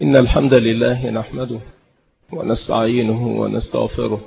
إن الحمد لله نحمده ونستعينه ونستغفره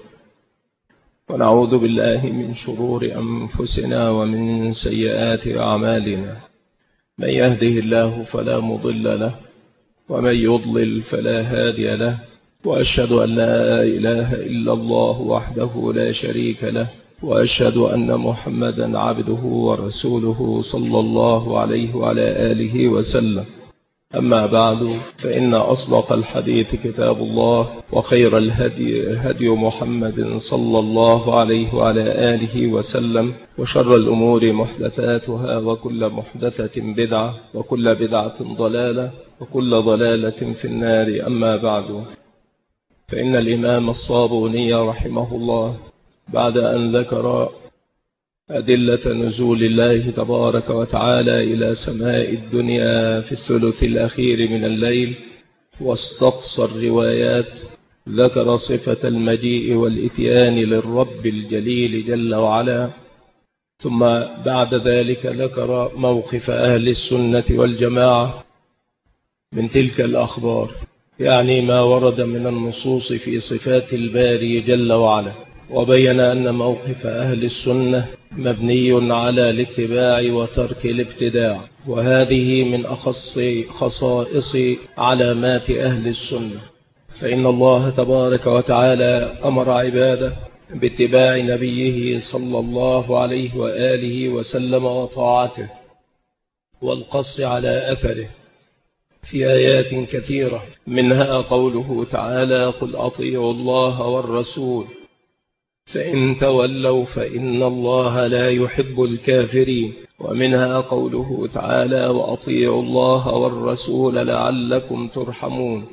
ونعوذ بالله من شرور أنفسنا ومن سيئات أعمالنا. من يهده الله فلا مضل له ومن يضلل فلا هادي له، وأشهد أن لا إله إلا الله وحده لا شريك له، وأشهد أن محمدا عبده ورسوله صلى الله عليه وعلى آله وسلم. أما بعد، فإن أصدق الحديث كتاب الله، وخير الهدي هدي محمد صلى الله عليه وعلى آله وسلم، وشر الأمور محدثاتها، وكل محدثة بدعة، وكل بدعة ضلالة، وكل ضلالة في النار. أما بعد، فإن الإمام الصابوني رحمه الله بعد أن ذكر أدلة نزول الله تبارك وتعالى إلى سماء الدنيا في الثلث الأخير من الليل، واستقصى الروايات، ذكر صفة المجيء والإتيان للرب الجليل جل وعلا. ثم بعد ذلك ذكر موقف أهل السنة والجماعة من تلك الأخبار، يعني ما ورد من النصوص في صفات الباري جل وعلا، وبين أن موقف أهل السنة مبني على الاتباع وترك الابتداع، وهذه من أخص خصائص علامات أهل السنة. فإن الله تبارك وتعالى أمر عباده باتباع نبيه صلى الله عليه وآله وسلم وطاعته والقص على أثره في آيات كثيرة، منها قوله تعالى: قل أطيعوا الله والرسول فإن تولوا فإن الله لا يحب الكافرين. ومنها قوله تعالى: وأطيعوا الله والرسول لعلكم ترحمون.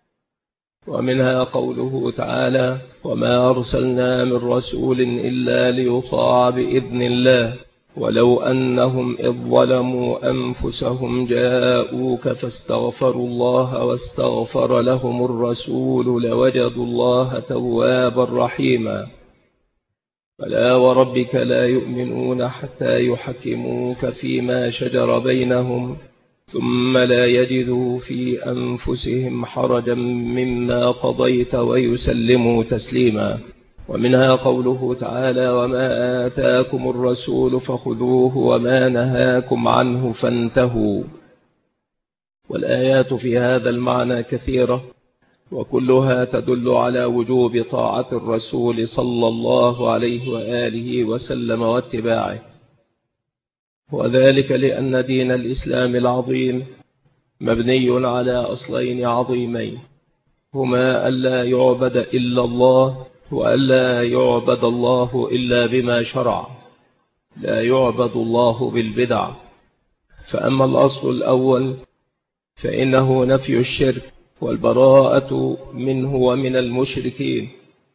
ومنها قوله تعالى: وما أرسلنا من رسول إلا ليطاع بإذن الله ولو أنهم إذ ظلموا أنفسهم جاءوك فاستغفروا الله واستغفر لهم الرسول لوجدوا الله توابا رحيما. فلا وربك لا يؤمنون حتى يحكموك فيما شجر بينهم ثم لا يجدوا في أنفسهم حرجا مما قضيت ويسلموا تسليما. ومنها قوله تعالى: وما آتاكم الرسول فخذوه وما نهاكم عنه فانتهوا. والآيات في هذا المعنى كثيرة، وكلها تدل على وجوب طاعة الرسول صلى الله عليه وآله وسلم واتباعه، وذلك لأن دين الإسلام العظيم مبني على أصلين عظيمين، هما ألا يعبد إلا الله، وألا يعبد الله إلا بما شرع، لا يعبد الله بالبدع. فأما الأصل الأول فإنه نفي الشرك والبراءة منه ومن المشركين،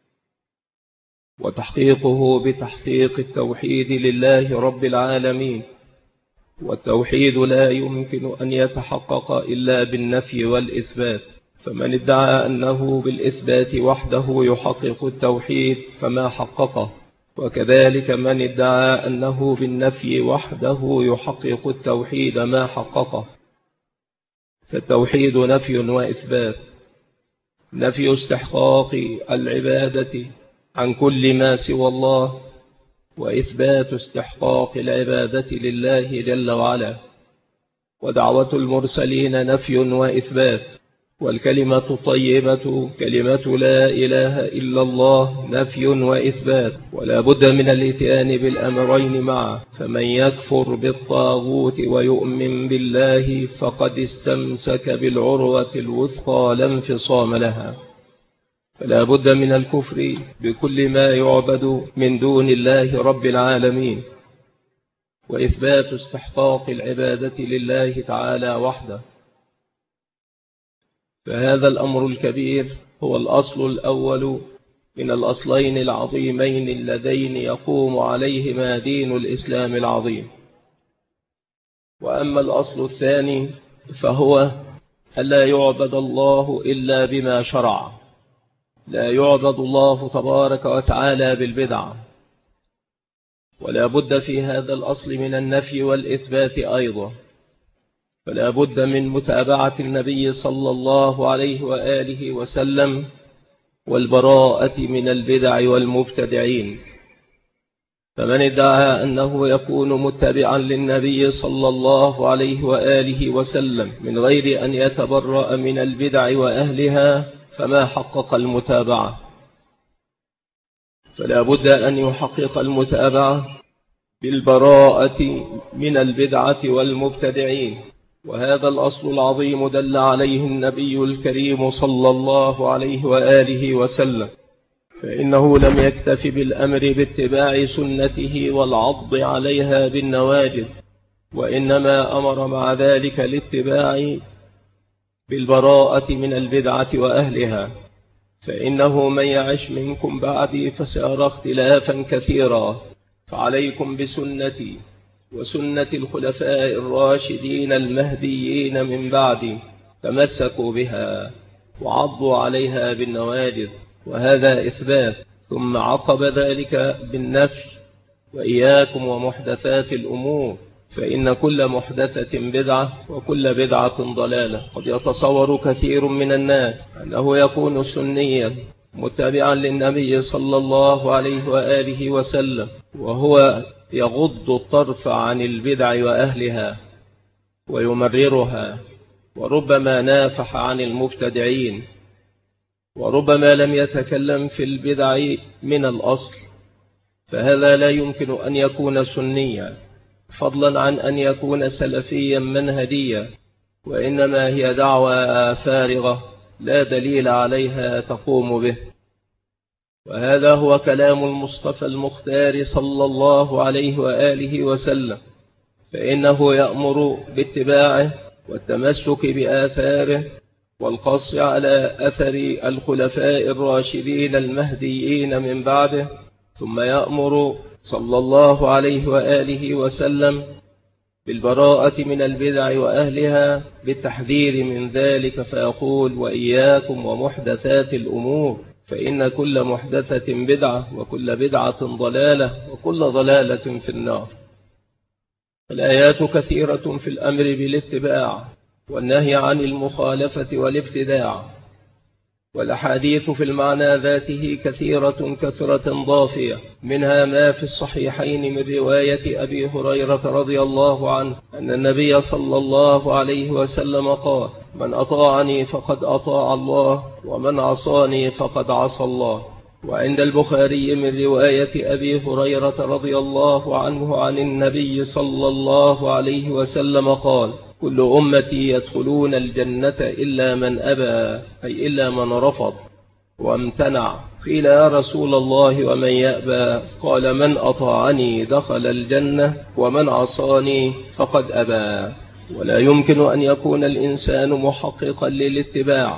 وتحقيقه بتحقيق التوحيد لله رب العالمين. والتوحيد لا يمكن أن يتحقق إلا بالنفي والإثبات، فمن ادعى أنه بالإثبات وحده يحقق التوحيد فما حققه، وكذلك من ادعى أنه بالنفي وحده يحقق التوحيد ما حققه. فالتوحيد نفي وإثبات: نفي استحقاق العبادة عن كل ما سوى الله، وإثبات استحقاق العبادة لله جل وعلا. ودعوة المرسلين نفي وإثبات، والكلمة الطيبة كلمة لا إله إلا الله نفي وإثبات، ولا بد من الاتيان بالأمرين معا. فمن يكفر بالطاغوت ويؤمن بالله فقد استمسك بالعروة الوثقى لا انفصام لها. فلا بد من الكفر بكل ما يعبد من دون الله رب العالمين، وإثبات استحقاق العبادة لله تعالى وحده. فهذا الأمر الكبير هو الأصل الأول من الأصلين العظيمين اللذين يقوم عليهما دين الإسلام العظيم. وأما الأصل الثاني فهو ألا يعبد الله إلا بما شرع، لا يعبد الله تبارك وتعالى بالبدع. ولا بد في هذا الأصل من النفي والإثبات أيضا، فلا بد من متابعة النبي صلى الله عليه وآله وسلم والبراءة من البدع والمبتدعين. فمن ادعى أنه يكون متبعا للنبي صلى الله عليه وآله وسلم من غير أن يتبرأ من البدع وأهلها فما حقق المتابعة. فلا بد أن يحقق المتابعة بالبراءة من البدعة والمبتدعين، وهذا الأصل العظيم دل عليه النبي الكريم صلى الله عليه وآله وسلم، فإنه لم يكتف بالأمر باتباع سنته والعض عليها بالنواجذ، وإنما أمر مع ذلك الاتباع بالبراءة من البدعة وأهلها. فإنه من يعش منكم بعدي فسيرى اختلافا كثيرا، فعليكم بسنتي وسنة الخلفاء الراشدين المهديين من بعدي، تمسكوا بها وعضوا عليها بالنواجذ. وهذا إثبات، ثم عقب ذلك بالنفي: وإياكم ومحدثات الأمور، فإن كل محدثة بدعة وكل بدعة ضلالة. قد يتصور كثير من الناس أنه يكون سنيا متبعا للنبي صلى الله عليه وآله وسلم وهو يغض الطرف عن البدع وأهلها ويمررها، وربما نافح عن المبتدعين، وربما لم يتكلم في البدع من الأصل، فهذا لا يمكن أن يكون سنيا، فضلا عن أن يكون سلفيا منهجيا، وإنما هي دعوى فارغة لا دليل عليها تقوم به. وهذا هو كلام المصطفى المختار صلى الله عليه وآله وسلم، فإنه يأمر باتباعه والتمسك بآثاره والقص على أثر الخلفاء الراشدين المهديين من بعده، ثم يأمر صلى الله عليه وآله وسلم بالبراءة من البدع وأهلها بالتحذير من ذلك، فيقول: وإياكم ومحدثات الأمور، فإن كل محدثة بدعة وكل بدعة ضلالة وكل ضلالة في النار. الآيات كثيرة في الأمر بالاتباع والنهي عن المخالفة والابتداع، والأحاديث في المعنى ذاته كثيرة كثرة ضافية، منها ما في الصحيحين من رواية أبي هريرة رضي الله عنه أن النبي صلى الله عليه وسلم قال: من أطاعني فقد أطاع الله، ومن عصاني فقد عصى الله. وعند البخاري من رواية أبي هريرة رضي الله عنه عن النبي صلى الله عليه وسلم قال: كل أمتي يدخلون الجنة إلا من أبى، أي إلا من رفض وامتنع. قيل: يا رسول الله ومن يأبى؟ قال: من أطاعني دخل الجنة، ومن عصاني فقد أبى. ولا يمكن أن يكون الإنسان محققا للاتباع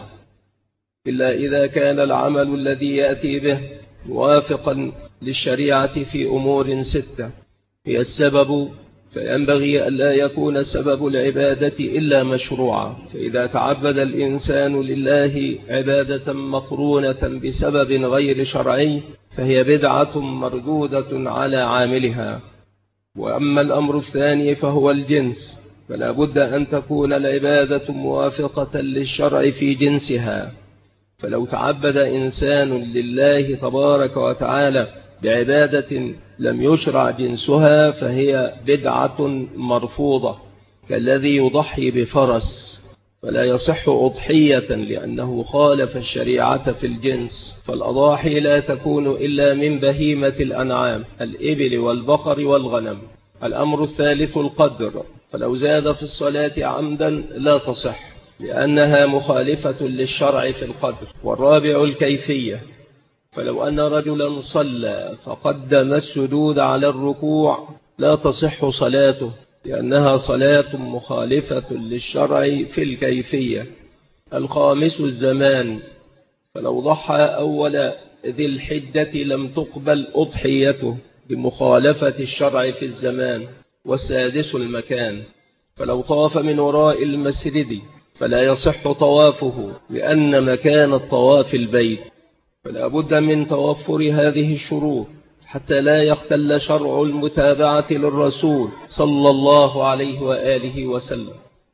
إلا إذا كان العمل الذي يأتي به موافقا للشريعة في أمور 6 هي السبب، فينبغي ألا يكون سبب العبادة إلا مشروعا. فإذا تعبد الإنسان لله عبادة مقرونة بسبب غير شرعي فهي بدعة مردودة على عاملها. وأما الأمر الثاني فهو الجنس، فلا بد أن تكون العبادة موافقة للشرع في جنسها. فلو تعبد إنسان لله تبارك وتعالى بعبادة لم يشرع جنسها فهي بدعة مرفوضة، كالذي يضحي بفرس فلا يصح أضحية لأنه خالف الشريعة في الجنس. فالأضاحي لا تكون إلا من بهيمة الأنعام، الإبل والبقر والغنم. الأمر الثالث القدر، فلو زاد في الصلاة عمدا لا تصح لأنها مخالفة للشرع في القدر. والرابع الكيفية، فلو أن رجلا صلى فقدم السجود على الركوع لا تصح صلاته لأنها صلاة مخالفة للشرع في الكيفية. الخامس الزمان، فلو ضحى أول ذي الحجة لم تقبل أضحيته بمخالفة الشرع في الزمان. والسادس المكان، فلو طاف من وراء المسجد فلا يصح طوافه لأن مكان الطواف البيت، فلا بد من توفر هذه الشروط حتى لا يختل شرع المتابعة للرسول صلى الله عليه وآله وسلم.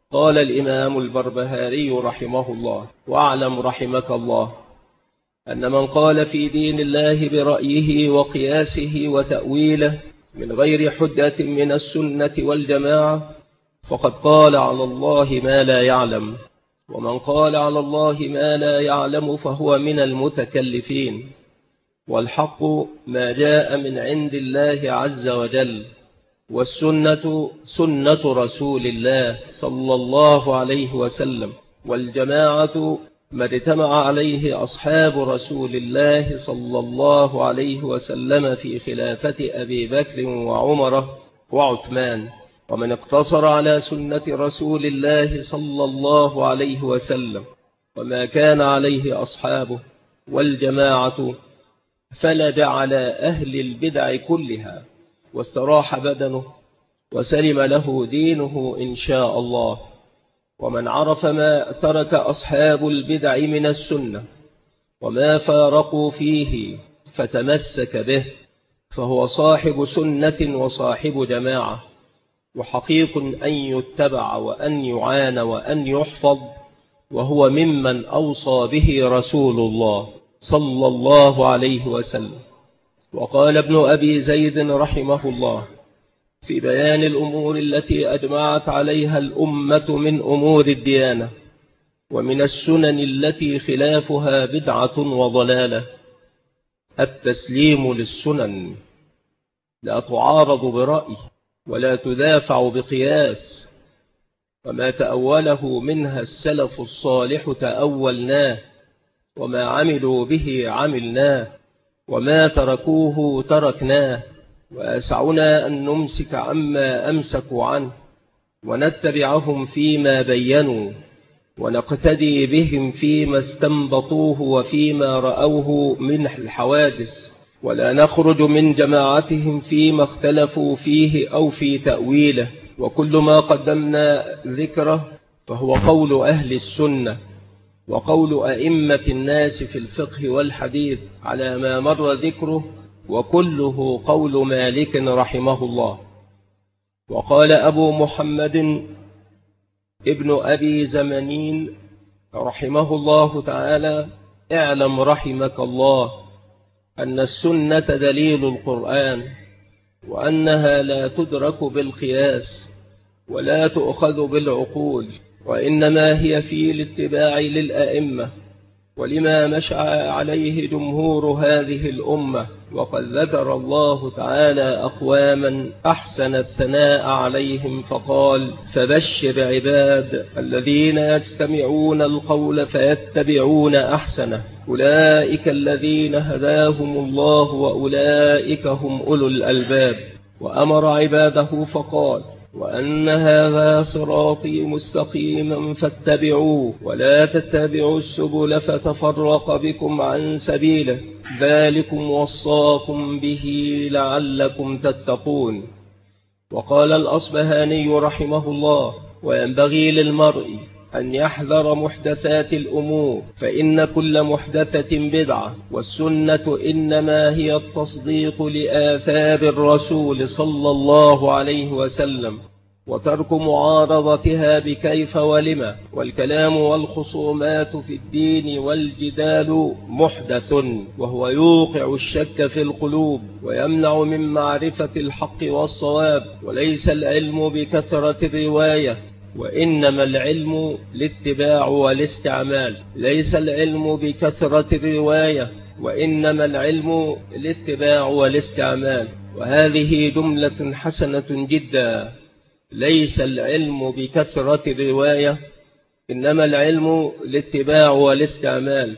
قال الإمام البربهاري رحمه الله: واعلم رحمك الله أن من قال في دين الله برأيه وقياسه وتأويله من غير حجة من السنة والجماعة فقد قال على الله ما لا يعلم، ومن قال على الله ما لا يعلم فهو من المتكلفين، والحق ما جاء من عند الله عز وجل، والسنة سنة رسول الله صلى الله عليه وسلم، والجماعة ما اجتمع عليه أصحاب رسول الله صلى الله عليه وسلم في خلافة أبي بكر وعمر وعثمان، ومن اقتصر على سنة رسول الله صلى الله عليه وسلم وما كان عليه أصحابه والجماعة فلج على أهل البدع كلها، واستراح بدنه وسلم له دينه إن شاء الله. ومن عرف ما ترك أصحاب البدع من السنة وما فارقوا فيه فتمسك به فهو صاحب سنة وصاحب جماعة، وحقيق أن يتبع وأن يعان وأن يحفظ، وهو ممن أوصى به رسول الله صلى الله عليه وسلم. وقال ابن أبي زيد رحمه الله في بيان الأمور التي أجمعت عليها الأمة من أمور الديانة ومن السنن التي خلافها بدعة وضلالة: التسليم للسنن لا تعارض برأي ولا تدافع بقياس، وما تأوله منها السلف الصالح تأولناه، وما عملوا به عملناه، وما تركوه تركناه، وأسعنا أن نمسك عما أمسكوا عنه ونتبعهم فيما بينوا، ونقتدي بهم فيما استنبطوه وفيما رأوه من الحوادث، ولا نخرج من جماعتهم فيما اختلفوا فيه أو في تأويله. وكل ما قدمنا ذكره فهو قول أهل السنة وقول أئمة الناس في الفقه والحديث على ما مر ذكره، وكله قول مالك رحمه الله. وقال أبو محمد ابن أبي زمنين رحمه الله تعالى: اعلم رحمك الله أن السنة دليل القرآن، وأنها لا تدرك بالقياس ولا تؤخذ بالعقول، وإنما هي في الاتباع للأئمة ولما مشى عليه جمهور هذه الأمة. وقد ذكر الله تعالى أقواما أحسن الثناء عليهم فقال: فبشر عباد الذين يستمعون القول فيتبعون أحسنه، أولئك الذين هداهم الله وأولئك هم أولو الألباب. وأمر عباده فقال: وأن هذا صراطي مستقيما فاتبعوه ولا تتبعوا السبل فتفرق بكم عن سبيله، ذلكم وصاكم به لعلكم تتقون. وقال الأصبهاني رحمه الله: وينبغي للمرء أن يحذر محدثات الأمور، فإن كل محدثة بدعة، والسنة إنما هي التصديق لآثار الرسول صلى الله عليه وسلم، وترك معارضتها بكيف ولما. والكلام والخصومات في الدين والجدال محدث، وهو يوقع الشك في القلوب ويمنع من معرفة الحق والصواب. وليس العلم بكثرة الرواية، وإنما العلم الاتباع والاستعمال. ليس العلم بكثرة الرواية، وإنما العلم الاتباع والاستعمال. وهذه جملة حسنة جدا: ليس العلم بكثرة الرواية، إنما العلم الاتباع والاستعمال.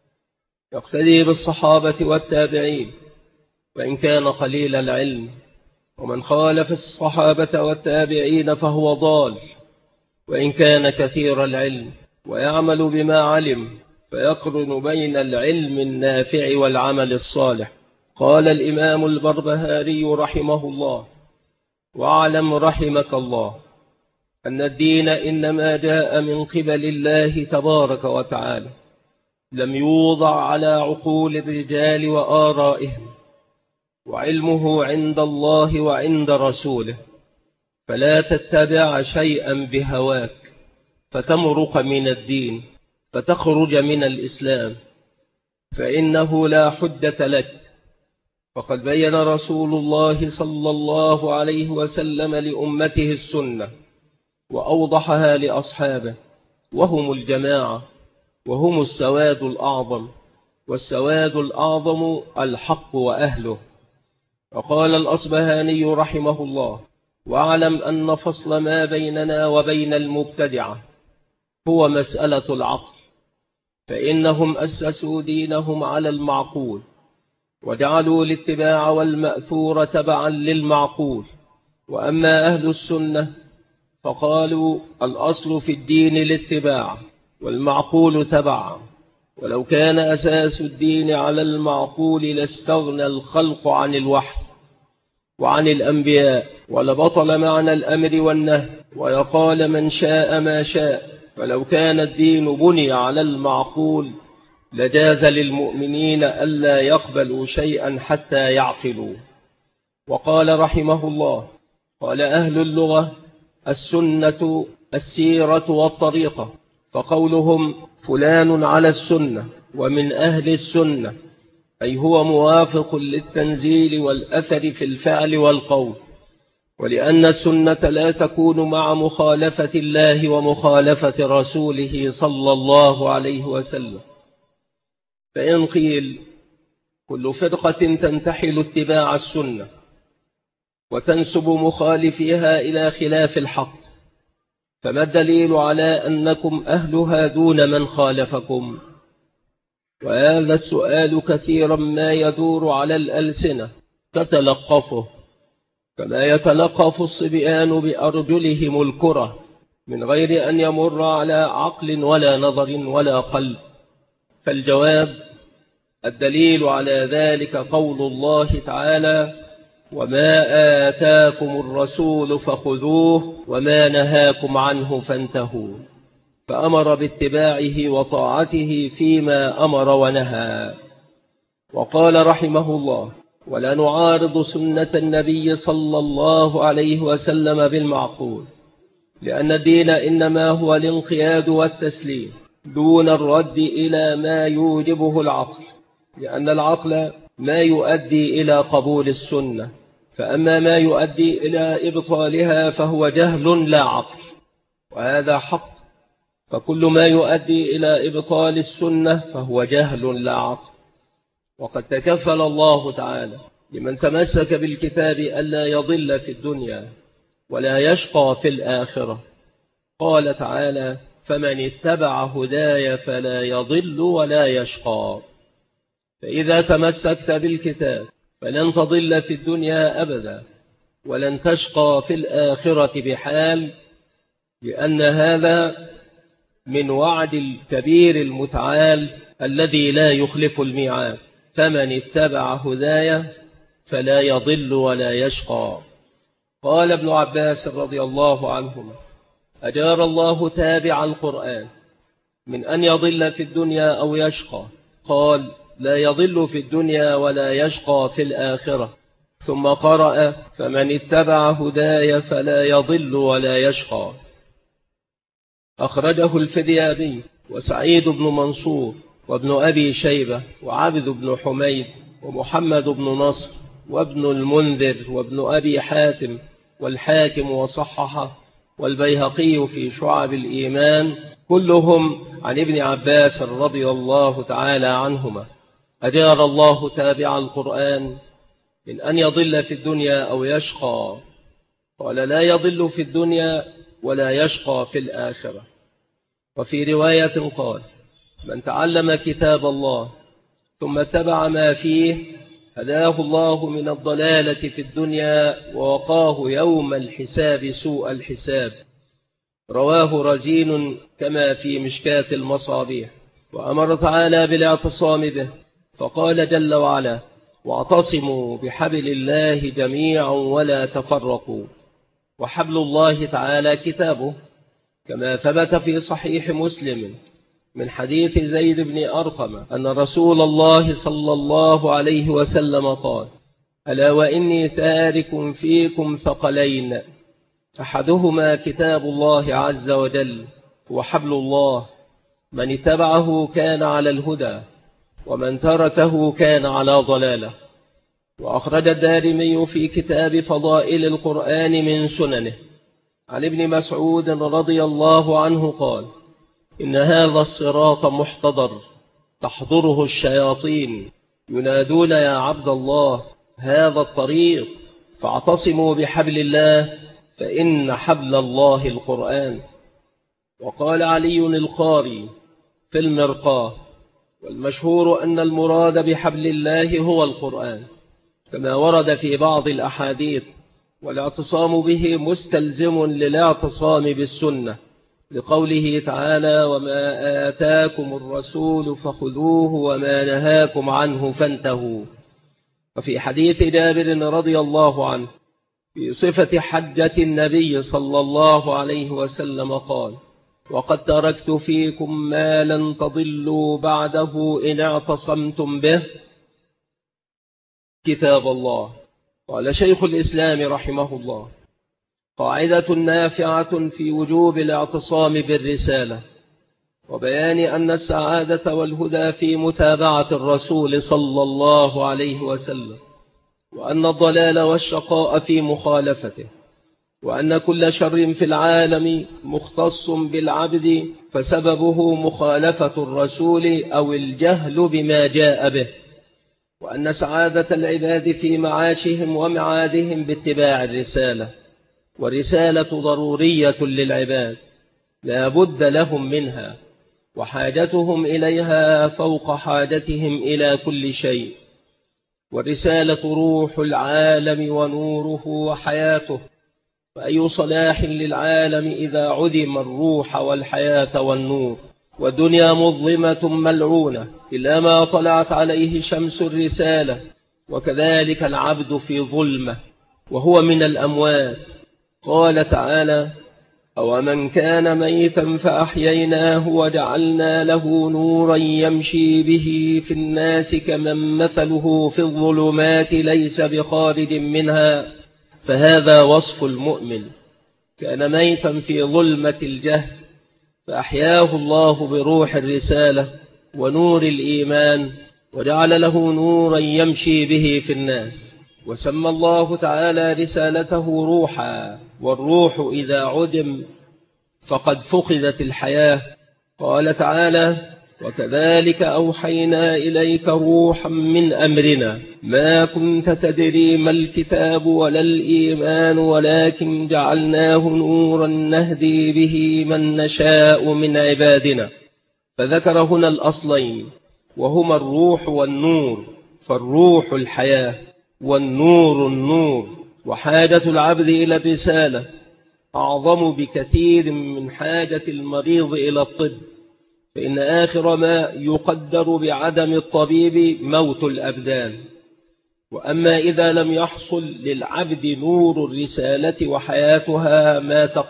يقتدي بالصحابة والتابعين وإن كان قليل العلم، ومن خالف الصحابة والتابعين فهو ضال وإن كان كثير العلم، ويعمل بما علم، فيقرن بين العلم النافع والعمل الصالح. قال الإمام البربهاري رحمه الله: واعلم رحمك الله أن الدين إنما جاء من قبل الله تبارك وتعالى، لم يوضع على عقول الرجال وآرائهم، وعلمه عند الله وعند رسوله، فلا تتبع شيئا بهواك، فتمرق من الدين فتخرج من الإسلام، فإنه لا حجة لك. فقد بين رسول الله صلى الله عليه وسلم لأمته السنة وأوضحها لأصحابه، وهم الجماعة، وهم السواد الأعظم، والسواد الأعظم الحق وأهله. وقال الأصبهاني رحمه الله: واعلم أن فصل ما بيننا وبين المبتدعة هو مسألة العقل، فإنهم أسسوا دينهم على المعقول، وجعلوا الاتباع والمأثور تبعا للمعقول. وأما أهل السنة فقالوا الأصل في الدين الاتباع والمعقول تبعا، ولو كان أساس الدين على المعقول لاستغنى الخلق عن الوحي وعن الأنبياء، ولبطل معنى الأمر والنهي، ويقال من شاء ما شاء. فلو كان الدين بني على المعقول لجاز للمؤمنين ألا يقبلوا شيئا حتى يعقلوا. وقال رحمه الله: قال أهل اللغة: السنة السيرة والطريقة. فقولهم فلان على السنة ومن أهل السنة أي هو موافق للتنزيل والأثر في الفعل والقول، ولأن السنة لا تكون مع مخالفة الله ومخالفة رسوله صلى الله عليه وسلم. فإن قيل كل فرقة تنتحل اتباع السنة وتنسب مخالفيها إلى خلاف الحق، فما الدليل على أنكم أهلها دون من خالفكم؟ وهذا السؤال كثيرا ما يدور على الألسنة تتلقفه، كما يتلقف الصبيان بأرجلهم الكرة من غير أن يمر على عقل ولا نظر ولا قلب. فالجواب: الدليل على ذلك قول الله تعالى: وما آتاكم الرسول فخذوه وما نهاكم عنه فانتهوا، فأمر باتباعه وطاعته فيما أمر ونهى. وقال رحمه الله: ولا نعارض سنة النبي صلى الله عليه وسلم بالمعقول، لأن الدين إنما هو الانقياد والتسليم دون الرد إلى ما يوجبه العقل، لأن العقل ما يؤدي إلى قبول السنة، فأما ما يؤدي إلى إبطالها فهو جهل لا عقل، وهذا حق. فكل ما يؤدي إلى إبطال السنة فهو جهل لا عقل. وقد تكفل الله تعالى لمن تمسك بالكتاب ألا يضل في الدنيا ولا يشقى في الآخرة. قال تعالى: فمن اتبع هداي فلا يضل ولا يشقى. فإذا تمسكت بالكتاب فلن تضل في الدنيا أبدا ولن تشقى في الآخرة بحال، لأن هذا من وعد الكبير المتعال الذي لا يخلف الميعاد: فمن اتبع هداي فلا يضل ولا يشقى. قال ابن عباس رضي الله عنهما: أجار الله تابع القرآن من أن يضل في الدنيا أو يشقى. قال: لا يضل في الدنيا ولا يشقى في الآخرة. ثم قرأ: فمن اتبع هداي فلا يضل ولا يشقى. أخرجه الفديابي وسعيد بن منصور وابن أبي شيبة وعبد بن حميد ومحمد بن نصر وابن المنذر وابن أبي حاتم والحاكم وصححه والبيهقي في شعب الإيمان، كلهم عن ابن عباس رضي الله تعالى عنهما: أجار الله تابع القرآن من أن يضل في الدنيا أو يشقى. قال: لا يضل في الدنيا ولا يشقى في الآخرة. وفي رواية قال: من تعلم كتاب الله ثم اتبع ما فيه هداه الله من الضلالة في الدنيا ووقاه يوم الحساب سوء الحساب. رواه رزين كما في مشكاة المصابيح. وأمر تعالى بالاعتصام به، فقال جل وعلا: واعتصموا بحبل الله جميعا ولا تفرقوا. وحبل الله تعالى كتابه، كما ثبت في صحيح مسلم من حديث زيد بن أرقم أن رسول الله صلى الله عليه وسلم قال: ألا وإني تارك فيكم ثقلين، أحدهما كتاب الله عز وجل، هو حبل الله، من اتبعه كان على الهدى، ومن تركه كان على ضلالة. وأخرج الدارمي في كتاب فضائل القرآن من سننه عن ابن مسعود رضي الله عنه قال: إن هذا الصراط محتضر تحضره الشياطين، ينادون يا عبد الله هذا الطريق، فاعتصموا بحبل الله، فإن حبل الله القرآن. وقال علي القاري في المرقاة: والمشهور أن المراد بحبل الله هو القرآن، كما ورد في بعض الأحاديث، والاعتصام به مستلزم للاعتصام بالسنة، لقوله تعالى: وما آتاكم الرسول فخذوه وما نهاكم عنه فانتهوا. وفي حديث جابر رضي الله عنه في صفة حجة النبي صلى الله عليه وسلم قال: وقد تركت فيكم ما لن تضلوا بعده إن اعتصمتم به، كتاب الله. قال شيخ الإسلام رحمه الله: قاعدة نافعة في وجوب الاعتصام بالرسالة، وبيان أن السعادة والهدى في متابعة الرسول صلى الله عليه وسلم، وأن الضلال والشقاء في مخالفته، وأن كل شر في العالم مختص بالعبد فسببه مخالفة الرسول أو الجهل بما جاء به، وأن سعادة العباد في معاشهم ومعادهم باتباع الرسالة، والرسالة ضرورية للعباد لا بد لهم منها، وحاجتهم إليها فوق حاجتهم إلى كل شيء. والرسالة روح العالم ونوره وحياته، فأي صلاح للعالم إذا عدم الروح والحياة والنور؟ والدنيا مظلمة ملعونة إلا ما طلعت عليه شمس الرسالة، وكذلك العبد في ظلمة وهو من الأموات. قال تعالى: أومن كان ميتا فأحييناه وجعلنا له نورا يمشي به في الناس كمن مثله في الظلمات ليس بخارج منها، فهذا وصف المؤمن، كان ميتا في ظلمة الجهل فأحياه الله بروح الرسالة ونور الإيمان، وجعل له نورا يمشي به في الناس. وسمى الله تعالى رسالته روحا، والروح إذا عدم فقد فقدت الحياة. قال تعالى: وكذلك أوحينا إليك روحا من أمرنا ما كنت تدري ما الكتاب ولا الإيمان ولكن جعلناه نورا نهدي به من نشاء من عبادنا. فذكر هنا الأصلين وهما الروح والنور، فالروح الحياة والنور النور. وحاجة العبد إلى الرسالة أعظم بكثير من حاجة المريض إلى الطب، فإن آخر ما يقدر بعدم الطبيب موت الأبدان. وأما إذا لم يحصل للعبد نور الرسالة وحياتها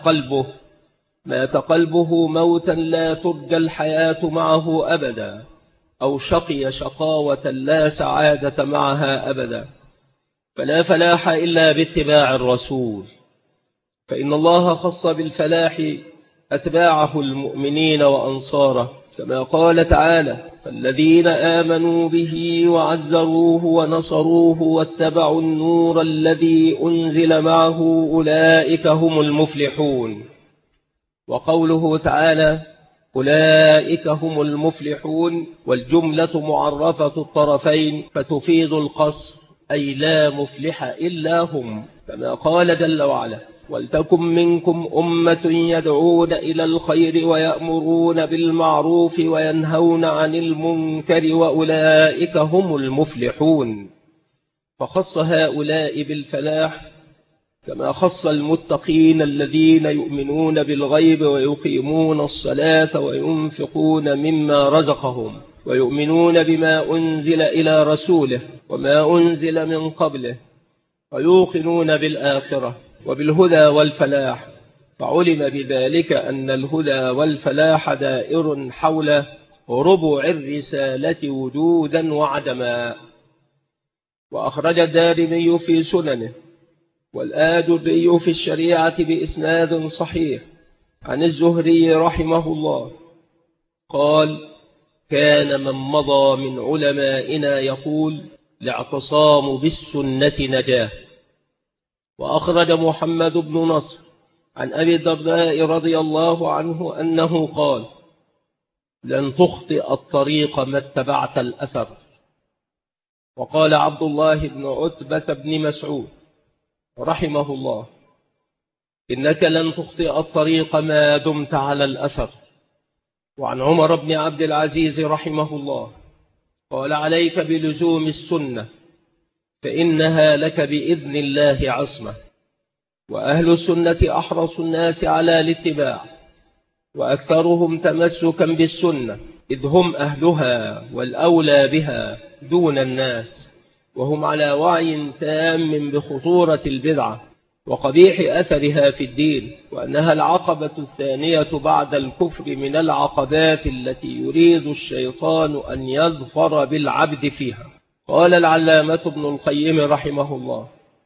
مات قلبه موتا لا ترجى الحياة معه أبدا، أو شقي شقاوة لا سعادة معها أبدا. فلا فلاح إلا باتباع الرسول، فإن الله خص بالفلاح أتباعه المؤمنين وأنصاره، كما قال تعالى: فالذين آمنوا به وعزروه ونصروه واتبعوا النور الذي أنزل معه أولئك هم المفلحون. وقوله تعالى: أولئك هم المفلحون، والجملة معرفة الطرفين فتفيد القصر، أي لا مفلح إلا هم، كما قال جل وعلا: ولتكن منكم أمة يدعون إلى الخير ويأمرون بالمعروف وينهون عن المنكر وأولئك هم المفلحون. فخص هؤلاء بالفلاح كما خص المتقين الذين يؤمنون بالغيب ويقيمون الصلاة وينفقون مما رزقهم ويؤمنون بما أنزل إلى رسوله وما أنزل من قبله ويوقنون بالآخرة وبالهدى والفلاح. فعلم بذلك أن الهدى والفلاح دائر حول ربع الرسالة وجودا وعدما. وأخرج الدارمي في سننه والآجري في الشريعة بإسناد صحيح عن الزهري رحمه الله قال: كان من مضى من علمائنا يقول: الاعتصام بالسنة نجاة. وأخرج محمد بن نصر عن أبي الدرداء رضي الله عنه أنه قال: لن تخطئ الطريق ما اتبعت الأثر. وقال عبد الله بن عتبة بن مسعود رحمه الله: إنك لن تخطئ الطريق ما دمت على الأثر. وعن عمر بن عبد العزيز رحمه الله قال: عليك بلزوم السنة فإنها لك بإذن الله عصمة. وأهل السنة أحرص الناس على الاتباع، وأكثرهم تمسكا بالسنة، إذ هم أهلها والأولى بها دون الناس، وهم على وعي تام بخطورة البدعة وقبيح أثرها في الدين، وأنها العقبة الثانية بعد الكفر من العقبات التي يريد الشيطان أن يظفر بالعبد فيها. قال العلامة ابن القيم رحمه الله: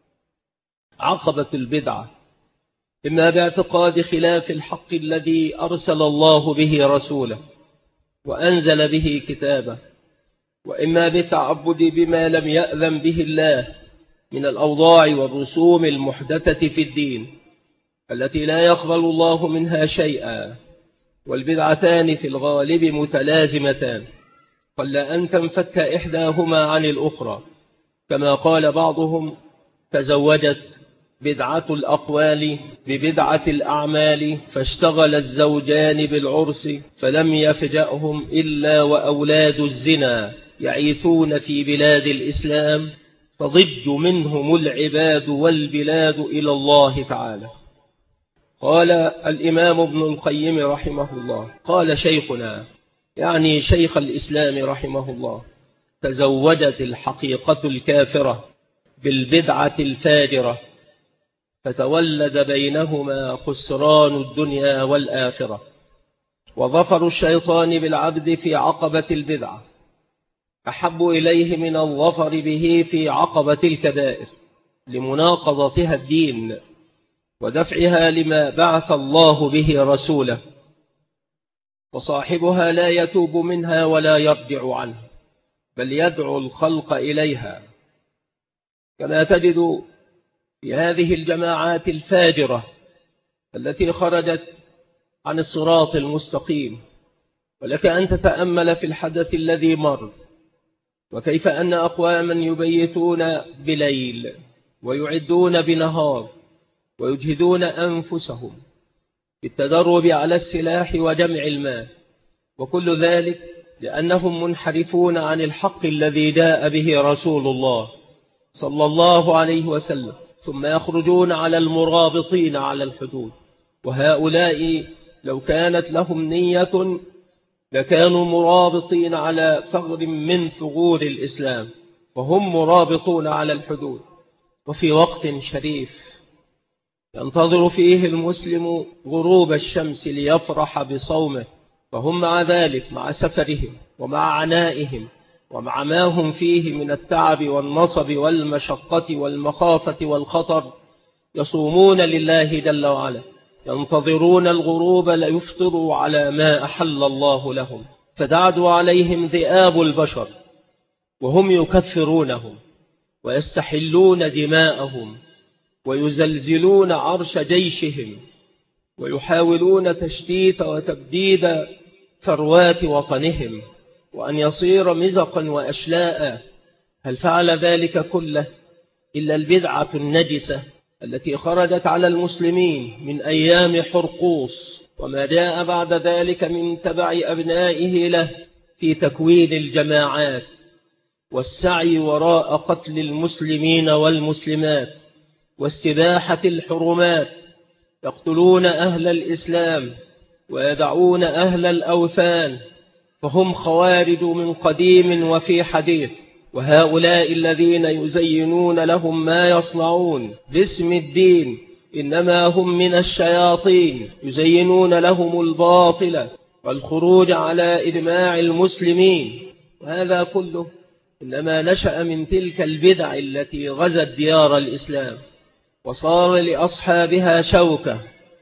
عقبة البدعة إما باعتقاد خلاف الحق الذي أرسل الله به رسوله وأنزل به كتابه، وإما بالتعبد بما لم يأذن به الله من الأوضاع والرسوم المحدثة في الدين التي لا يقبل الله منها شيئا. والبدعتان في الغالب متلازمتان، قل أن تنفك إحداهما عن الأخرى، كما قال بعضهم: تزوجت بدعة الأقوال ببدعة الأعمال، فاشتغل الزوجان بالعرس، فلم يفجأهم إلا وأولاد الزنا يعيثون في بلاد الإسلام، تضج منهم العباد والبلاد إلى الله تعالى. قال الإمام ابن القيم رحمه الله: قال شيخنا، يعني شيخ الإسلام رحمه الله: تزوجت الحقيقة الكافرة بالبدعة الفاجرة، فتولد بينهما خسران الدنيا والآخرة، وظفر الشيطان بالعبد في عقبة البدعة أحب إليه من الظفر به في عقبة الكبائر، لمناقضتها الدين ودفعها لما بعث الله به رسوله، وصاحبها لا يتوب منها ولا يرجع عنها، بل يدعو الخلق إليها، كما تجد في هذه الجماعات الفاجرة التي خرجت عن الصراط المستقيم. ولك أن تتأمل في الحدث الذي مر، وكيف أن أقواما يبيتون بليل ويعدون بنهار ويجهدون أنفسهم بالتدرب على السلاح وجمع المال، وكل ذلك لأنهم منحرفون عن الحق الذي جاء به رسول الله صلى الله عليه وسلم، ثم يخرجون على المرابطين على الحدود. وهؤلاء لو كانت لهم نية لكانوا مرابطين على ثغر من ثغور الإسلام، وهم مرابطون على الحدود، وفي وقت شريف ينتظر فيه المسلم غروب الشمس ليفرح بصومه، فهم مع ذلك، مع سفرهم ومع عنائهم ومع ما هم فيه من التعب والنصب والمشقة والمخافة والخطر، يصومون لله جل وعلا، ينتظرون الغروب ليفطروا على ما أحل الله لهم، فتعدو عليهم ذئاب البشر وهم يكفرونهم ويستحلون دماءهم ويزلزلون عرش جيشهم ويحاولون تشتيت وتبديد ثروات وطنهم وأن يصير مزقا وأشلاء. هل فعل ذلك كله إلا البدعة النجسة التي خرجت على المسلمين من أيام حرقوس وما جاء بعد ذلك من تبع أبنائه له في تكوين الجماعات والسعي وراء قتل المسلمين والمسلمات واستباحة الحرمات، يقتلون أهل الإسلام ويدعون أهل الأوثان، فهم خوارج من قديم وفي حديث. وهؤلاء الذين يزينون لهم ما يصنعون باسم الدين إنما هم من الشياطين، يزينون لهم الباطل والخروج على إجماع المسلمين، وهذا كله إنما نشأ من تلك البدع التي غزت ديار الإسلام وصار لأصحابها شوكة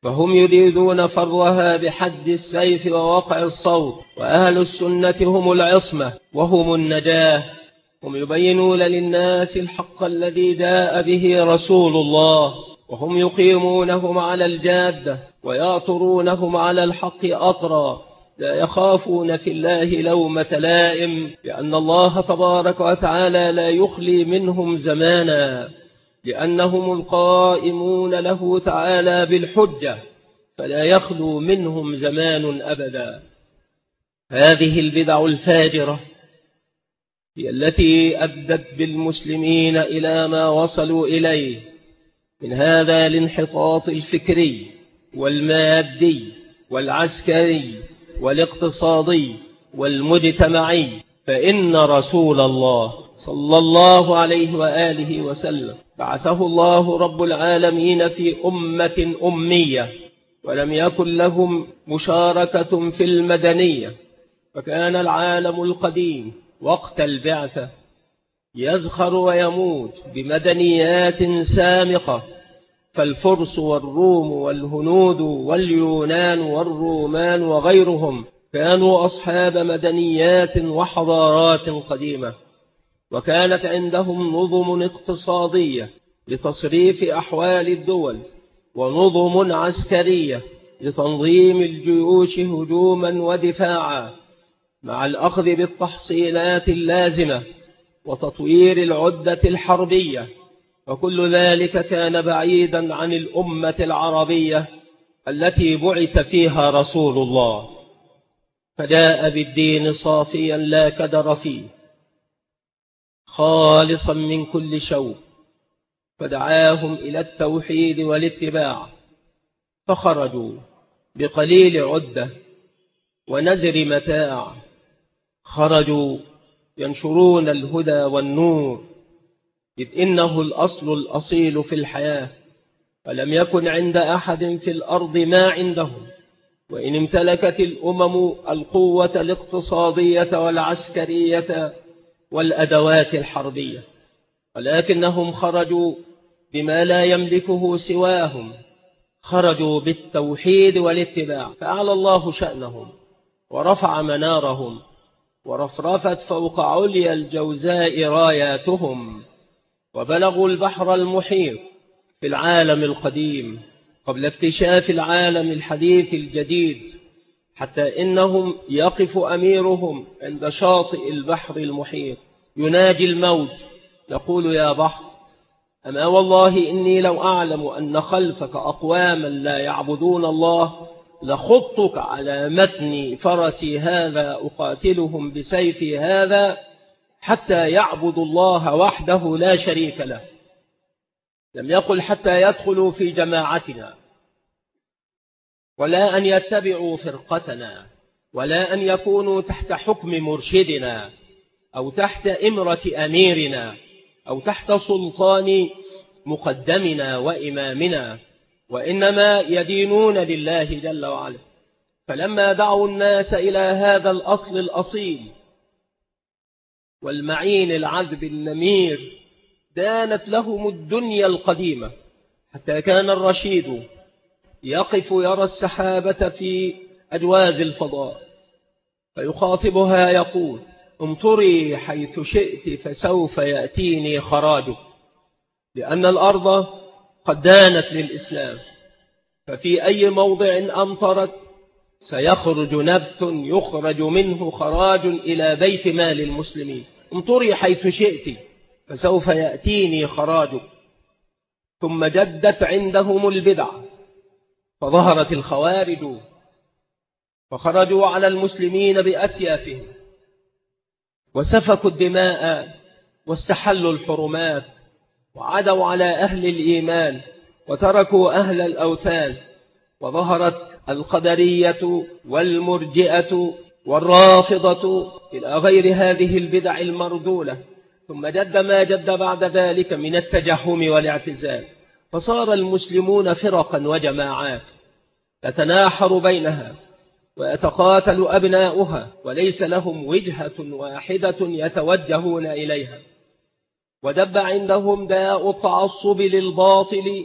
فهم يريدون فرها بحد السيف ووقع الصوت، وأهل السنة هم العصمة وهم النجاة. هم يبينون للناس الحق الذي جاء به رسول الله، وهم يقيمونهم على الجادة ويأطرونهم على الحق أطرا، لا يخافون في الله لومة لائم، لأن الله تبارك وتعالى لا يخلي منهم زمانا، لأنهم القائمون له تعالى بالحجة، فلا يخلو منهم زمان أبدا. هذه البدع الفاجرة هي التي أدت بالمسلمين إلى ما وصلوا إليه من هذا الانحطاط الفكري والمادي والعسكري والاقتصادي والمجتمعي. فإن رسول الله صلى الله عليه وآله وسلم بعثه الله رب العالمين في أمة أمية، ولم يكن لهم مشاركة في المدنية، فكان العالم القديم وقت البعثة يزخر ويموت بمدنيات سامقة، فالفرس والروم والهنود واليونان والرومان وغيرهم كانوا أصحاب مدنيات وحضارات قديمة، وكانت عندهم نظم اقتصادية لتصريف أحوال الدول، ونظم عسكرية لتنظيم الجيوش هجوما ودفاعا، مع الأخذ بالتحصيلات اللازمة وتطوير العدة الحربية. وكل ذلك كان بعيدا عن الأمة العربية التي بعث فيها رسول الله، فجاء بالدين صافيا لا كدر فيه، خالصا من كل شوب، فدعاهم إلى التوحيد والاتباع، فخرجوا بقليل عدة ونزر متاع، خرجوا ينشرون الهدى والنور، إذ إنه الأصل الأصيل في الحياة، فلم يكن عند أحد في الأرض ما عندهم، وإن امتلكت الأمم القوة الاقتصادية والعسكرية والأدوات الحربية، ولكنهم خرجوا بما لا يملكه سواهم، خرجوا بالتوحيد والاتباع، فأعلى الله شأنهم ورفع منارهم، ورفرفت فوق عليا الجوزاء راياتهم، وبلغوا البحر المحيط في العالم القديم قبل اكتشاف العالم الحديث الجديد، حتى إنهم يقف أميرهم عند شاطئ البحر المحيط يناجي الموج يقول: يا بحر، أما والله إني لو أعلم أن خلفك أقواما لا يعبدون الله لخضتك على متن فرسي هذا أقاتلهم بسيفي هذا حتى يعبدوا الله وحده لا شريك له. لم يقل حتى يدخلوا في جماعتنا، ولا أن يتبعوا فرقتنا، ولا أن يكونوا تحت حكم مرشدنا أو تحت إمرة أميرنا أو تحت سلطان مقدمنا وإمامنا، وإنما يدينون لله جل وعلا. فلما دعوا الناس إلى هذا الأصل الأصيل والمعين العذب النمير دانت لهم الدنيا القديمة، حتى كان الرشيد يقف يرى السحابة في أجواز الفضاء فيخاطبها يقول: امطري حيث شئت فسوف يأتيني خراجك، لأن الأرض قد دانت للإسلام، ففي أي موضع أمطرت سيخرج نبت يخرج منه خراج إلى بيت مال المسلمين. امطري حيث شئت فسوف يأتيني خراجك. ثم جدت عندهم البدع، فظهرت الخوارج فخرجوا على المسلمين بأسيافهم وسفكوا الدماء واستحلوا الحرمات وعدوا على أهل الإيمان وتركوا أهل الأوثان، وظهرت القدرية والمرجئة والرافضة إلى غير هذه البدع المردولة. ثم جد ما جد بعد ذلك من التجهم والاعتزال، فصار المسلمون فرقا وجماعات تتناحر بينها ويتقاتل أبناؤها، وليس لهم وجهة واحدة يتوجهون إليها. ودب عندهم داء التعصب للباطل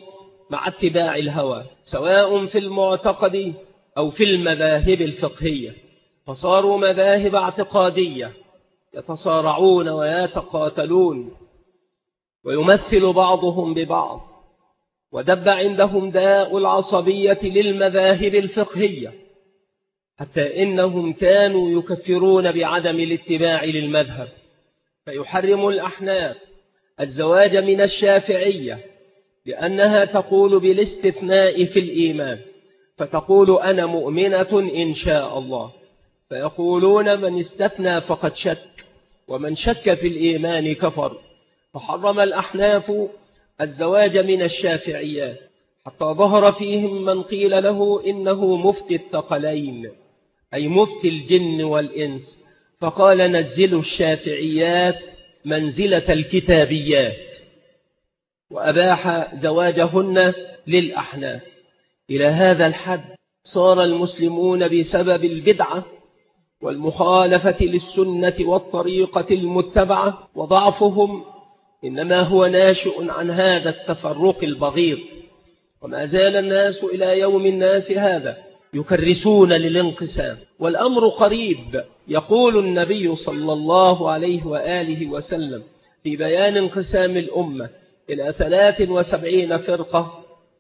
مع اتباع الهوى، سواء في المعتقد أو في المذاهب الفقهية، فصاروا مذاهب اعتقادية يتصارعون ويتقاتلون ويمثل بعضهم ببعض، ودب عندهم داء العصبية للمذاهب الفقهية، حتى إنهم كانوا يكفرون بعدم الاتباع للمذهب، فيحرم الأحناف الزواج من الشافعية لأنها تقول بالاستثناء في الإيمان، فتقول أنا مؤمنة إن شاء الله، فيقولون من استثنى فقد شك، ومن شك في الإيمان كفر، فحرم الأحناف الزواج من الشافعيات، حتى ظهر فيهم من قيل له إنه مفتي الثقلين، أي مفتي الجن والإنس، فقال نزلوا الشافعيات منزلة الكتابيات، وأباح زواجهن للأحناف. إلى هذا الحد صار المسلمون بسبب البدعة والمخالفة للسنة والطريقة المتبعة وضعفهم إنما هو ناشئ عن هذا التفرق البغيض، وما زال الناس إلى يوم الناس هذا يكرسون للانقسام، والأمر قريب. يقول النبي صلى الله عليه وآله وسلم في بيان انقسام الأمة إلى 73 فرقة،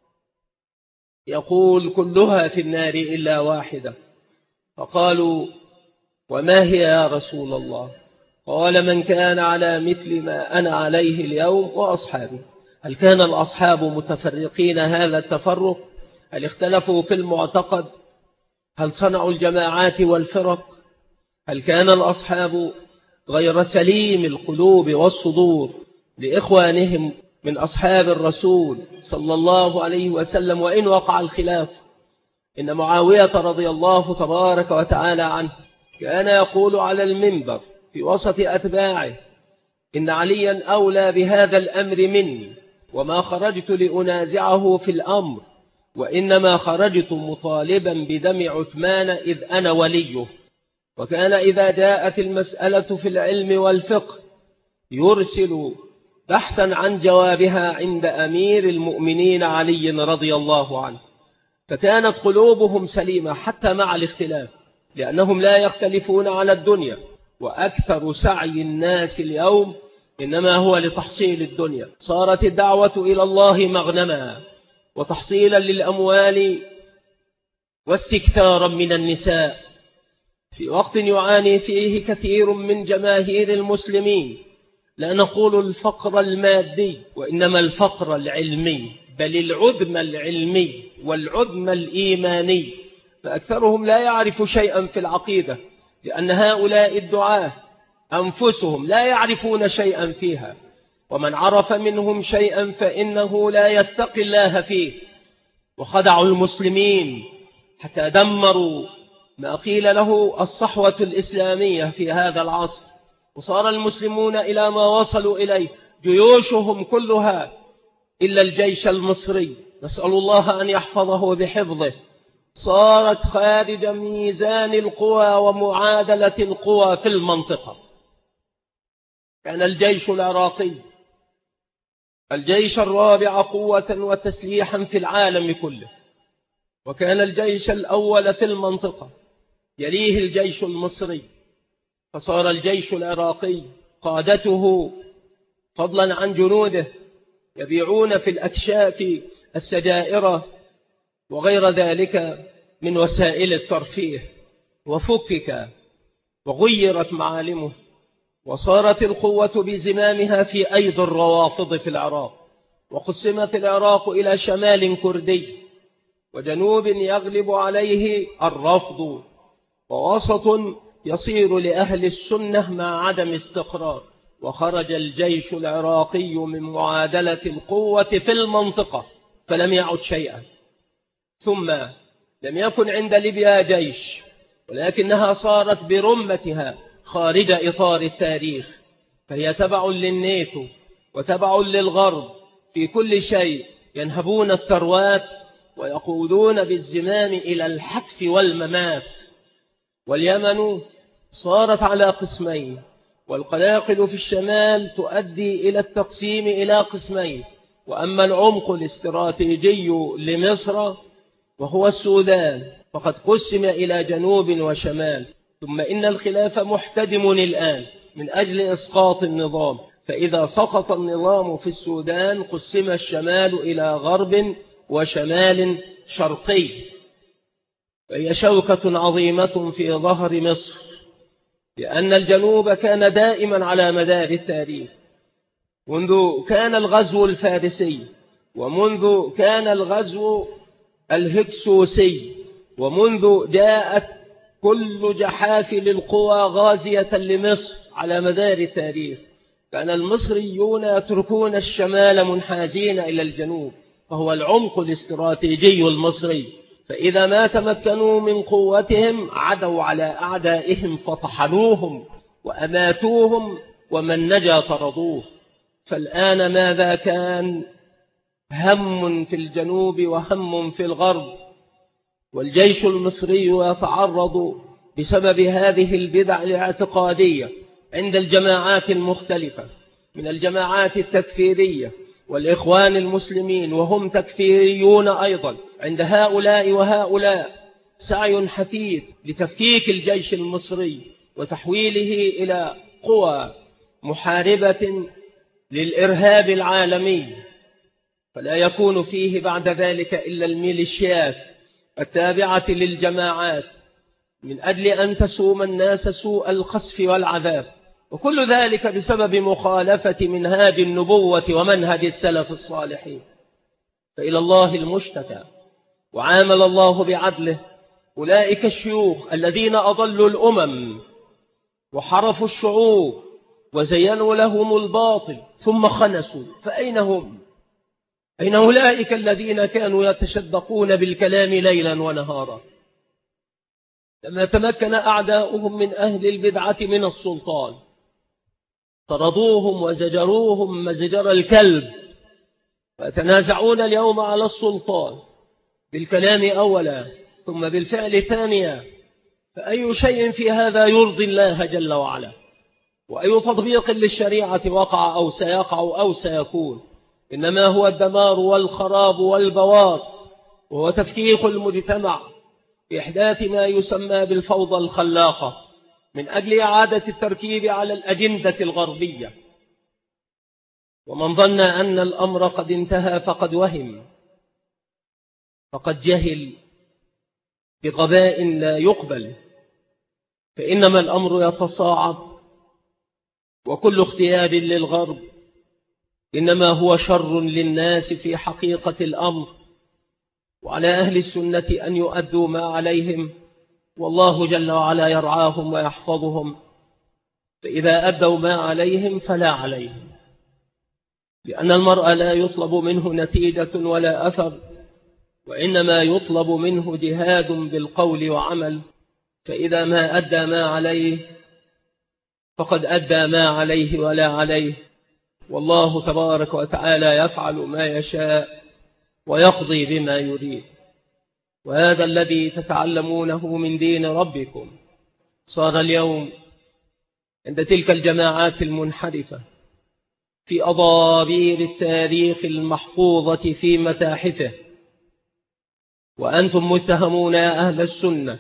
يقول كلها في النار إلا واحدة، فقالوا وما هي يا رسول الله؟ قال من كان على مثل ما أنا عليه اليوم وأصحابي. هل كان الأصحاب متفرقين هذا التفرق؟ هل اختلفوا في المعتقد؟ هل صنعوا الجماعات والفرق؟ هل كان الأصحاب غير سليم القلوب والصدور لإخوانهم من أصحاب الرسول صلى الله عليه وسلم وإن وقع الخلاف؟ إن معاوية رضي الله تبارك وتعالى عنه كان يقول على المنبر في وسط أتباعه إن عليا أولى بهذا الأمر مني، وما خرجت لأنازعه في الأمر، وإنما خرجت مطالبا بدم عثمان إذ أنا وليه. وكان إذا جاءت المسألة في العلم والفقه يرسل بحثا عن جوابها عند أمير المؤمنين علي رضي الله عنه، فكانت قلوبهم سليمة حتى مع الاختلاف، لأنهم لا يختلفون على الدنيا، وأكثر سعي الناس اليوم إنما هو لتحصيل الدنيا. صارت الدعوة إلى الله مغنما وتحصيلا للأموال واستكثارا من النساء، في وقت يعاني فيه كثير من جماهير المسلمين، لا نقول الفقر المادي وإنما الفقر العلمي، بل العدم العلمي والعدم الإيماني، فأكثرهم لا يعرف شيئا في العقيدة، لأن هؤلاء الدعاة أنفسهم لا يعرفون شيئا فيها، ومن عرف منهم شيئا فإنه لا يتقي الله فيه، وخدعوا المسلمين حتى دمروا ما قيل له الصحوة الإسلامية في هذا العصر، وصار المسلمون إلى ما وصلوا إليه جيوشهم كلها إلا الجيش المصري، نسأل الله أن يحفظه بحفظه، صارت خارج ميزان القوى ومعادلة القوى في المنطقة. كان الجيش العراقي الجيش الرابع قوة وتسليحا في العالم كله، وكان الجيش الأول في المنطقة، يليه الجيش المصري، فصار الجيش العراقي قادته فضلا عن جنوده يبيعون في الأكشاف السجائر وغير ذلك من وسائل الترفيه، وفكك وغيرت معالمه، وصارت القوة بزمامها في أيدي الروافض في العراق، وقسمت العراق إلى شمال كردي وجنوب يغلب عليه الرفض، ووسط يصير لأهل السنة مع عدم استقرار. وخرج الجيش العراقي من معادلة القوة في المنطقة فلم يعد شيئا. ثم لم يكن عند ليبيا جيش، ولكنها صارت برمتها خارج إطار التاريخ، فهي تبع للناتو وتبع للغرب في كل شيء، ينهبون الثروات ويقودون بالزمام إلى الحتف والممات. واليمن صارت على قسمين، والقلاقل في الشمال تؤدي إلى التقسيم إلى قسمين، وأما العمق الاستراتيجي لمصر وهو السودان فقد قسم إلى جنوب وشمال، ثم إن الخلاف محتدم الآن من أجل إسقاط النظام، فإذا سقط النظام في السودان قسم الشمال إلى غرب وشمال شرقي، وهي شوكة عظيمة في ظهر مصر، لأن الجنوب كان دائما على مدار التاريخ منذ كان الغزو الفارسي، ومنذ كان الغزو الهكسوسي، ومنذ جاءت كل جحافل القوى غازية لمصر على مدار التاريخ، كان المصريون يتركون الشمال منحازين إلى الجنوب، فهو العمق الاستراتيجي المصري. فإذا ما تمكنوا من قوتهم عدوا على أعدائهم فطحنوهم وأماتوهم، ومن نجا طردوه. فالآن ماذا كان؟ هم في الجنوب وهم في الغرب، والجيش المصري يتعرض بسبب هذه البدع الاعتقادية عند الجماعات المختلفة من الجماعات التكفيرية والإخوان المسلمين، وهم تكفيريون أيضا، عند هؤلاء وهؤلاء سعي حثيث لتفكيك الجيش المصري وتحويله إلى قوى محاربة للإرهاب العالمي، فلا يكون فيه بعد ذلك إلا الميليشيات التابعة للجماعات من أجل أن تسوم الناس سوء الخسف والعذاب، وكل ذلك بسبب مخالفة منهاج النبوة ومنهج السلف الصالحين. فإلى الله المشتكى، وعامل الله بعدله أولئك الشيوخ الذين أضلوا الأمم وحرفوا الشعوب وزينوا لهم الباطل ثم خنسوا، فأين هم؟ أين أولئك الذين كانوا يتشدقون بالكلام ليلا ونهارا؟ لما تمكن أعداؤهم من أهل البدعة من السلطان طردوهم وزجروهم مزجر الكلب، ويتنازعون اليوم على السلطان بالكلام أولا ثم بالفعل ثانيا، فأي شيء في هذا يرضي الله جل وعلا؟ وأي تطبيق للشريعة وقع أو سيقع أو سيكون؟ إنما هو الدمار والخراب والبوار، وهو تفكيك المجتمع بإحداث ما يسمى بالفوضى الخلاقة من أجل إعادة التركيب على الأجندة الغربية. ومن ظن أن الأمر قد انتهى فقد وهم، فقد جهل بغباء لا يقبل، فإنما الأمر يتصاعد، وكل اختيار للغرب إنما هو شر للناس في حقيقة الأمر، وعلى أهل السنة أن يؤدوا ما عليهم، والله جل وعلا يرعاهم ويحفظهم، فإذا أدوا ما عليهم فلا عليهم، لأن المرء لا يطلب منه نتيجة ولا أثر، وإنما يطلب منه جهاد بالقول وعمل، فإذا ما أدى ما عليه فقد أدى ما عليه ولا عليه، والله تبارك وتعالى يفعل ما يشاء ويقضي بما يريد. وهذا الذي تتعلمونه من دين ربكم صار اليوم عند تلك الجماعات المنحرفة في أضابير التاريخ المحفوظة في متاحفه، وأنتم متهمون يا أهل السنة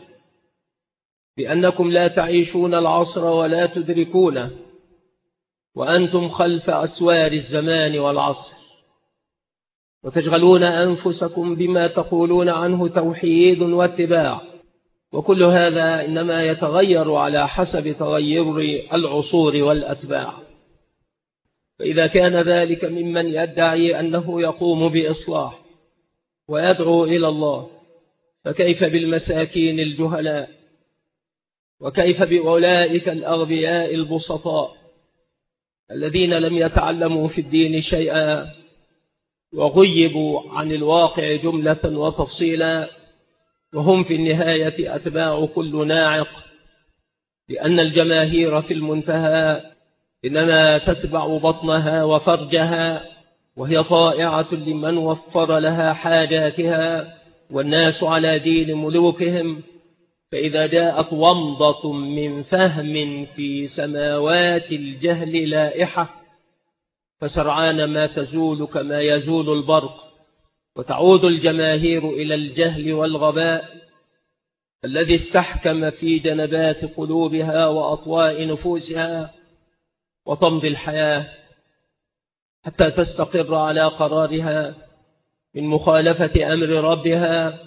بأنكم لا تعيشون العصر ولا تدركونه، وأنتم خلف أسوار الزمان والعصر، وتشغلون أنفسكم بما تقولون عنه توحيد واتباع، وكل هذا إنما يتغير على حسب تغير العصور والأتباع. فإذا كان ذلك ممن يدعي أنه يقوم بإصلاح ويدعو إلى الله، فكيف بالمساكين الجهلاء؟ وكيف بأولئك الأغبياء البسطاء الذين لم يتعلموا في الدين شيئا وغيبوا عن الواقع جملة وتفصيلا، وهم في النهاية أتباع كل ناعق، لأن الجماهير في المنتهى إنما تتبع بطنها وفرجها، وهي طائعة لمن وفر لها حاجاتها، والناس على دين ملوكهم. فإذا جاءت ومضة من فهم في سماوات الجهل لائحة، فسرعان ما تزول كما يزول البرق، وتعود الجماهير إلى الجهل والغباء الذي استحكم في جنبات قلوبها وأطواء نفوسها، وتمضي الحياة حتى تستقر على قرارها من مخالفة أمر ربها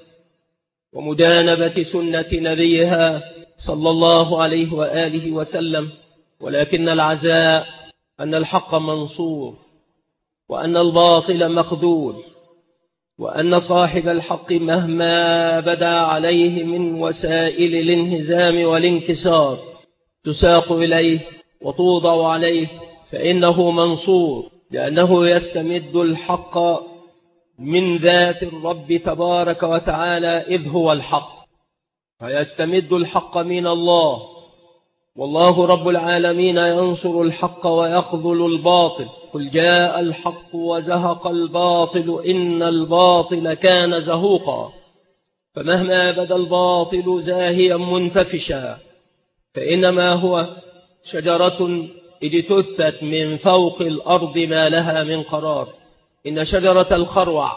ومجانبة سنة نبيها صلى الله عليه وآله وسلم. ولكن العزاء أن الحق منصور، وأن الباطل مخذول، وأن صاحب الحق مهما بدا عليه من وسائل الانهزام والانكسار تساق إليه وتوضع عليه، فإنه منصور، لأنه يستمد الحق من ذات الرب تبارك وتعالى إذ هو الحق، فيستمد الحق من الله، والله رب العالمين ينصر الحق ويخذل الباطل. قل جاء الحق وزهق الباطل إن الباطل كان زهوقا. فمهما بدا الباطل زاهيا منتفشا فإنما هو شجرة اجتثت من فوق الأرض ما لها من قرار. إن شجرة الخروع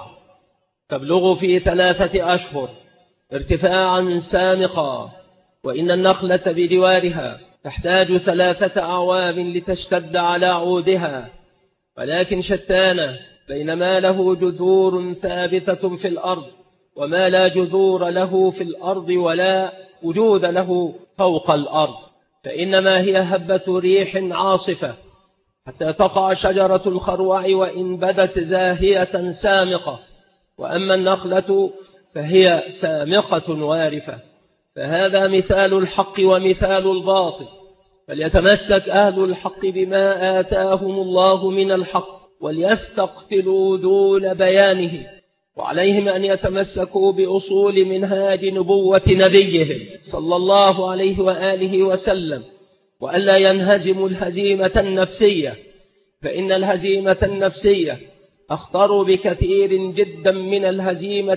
تبلغ في 3 أشهر ارتفاعا سامقا، وإن النخلة بدوارها تحتاج 3 أعوام لتشتد على عودها، ولكن شتان بين ما له جذور ثابتة في الأرض وما لا جذور له في الأرض ولا وجود له فوق الأرض. فإنما هي هبة ريح عاصفة حتى تقع شجرة الخروع وإن بدت زاهية سامقة، وأما النخلة فهي سامقة وارفة. فهذا مثال الحق ومثال الباطل، فليتمسك أهل الحق بما آتاهم الله من الحق وليستقتلوا دون بيانه، وعليهم أن يتمسكوا بأصول منهاج نبوة نبيهم صلى الله عليه وآله وسلم، وألا ينهزموا الهزيمة النفسية، فإن الهزيمة النفسية أخطر بكثير جدا من الهزيمة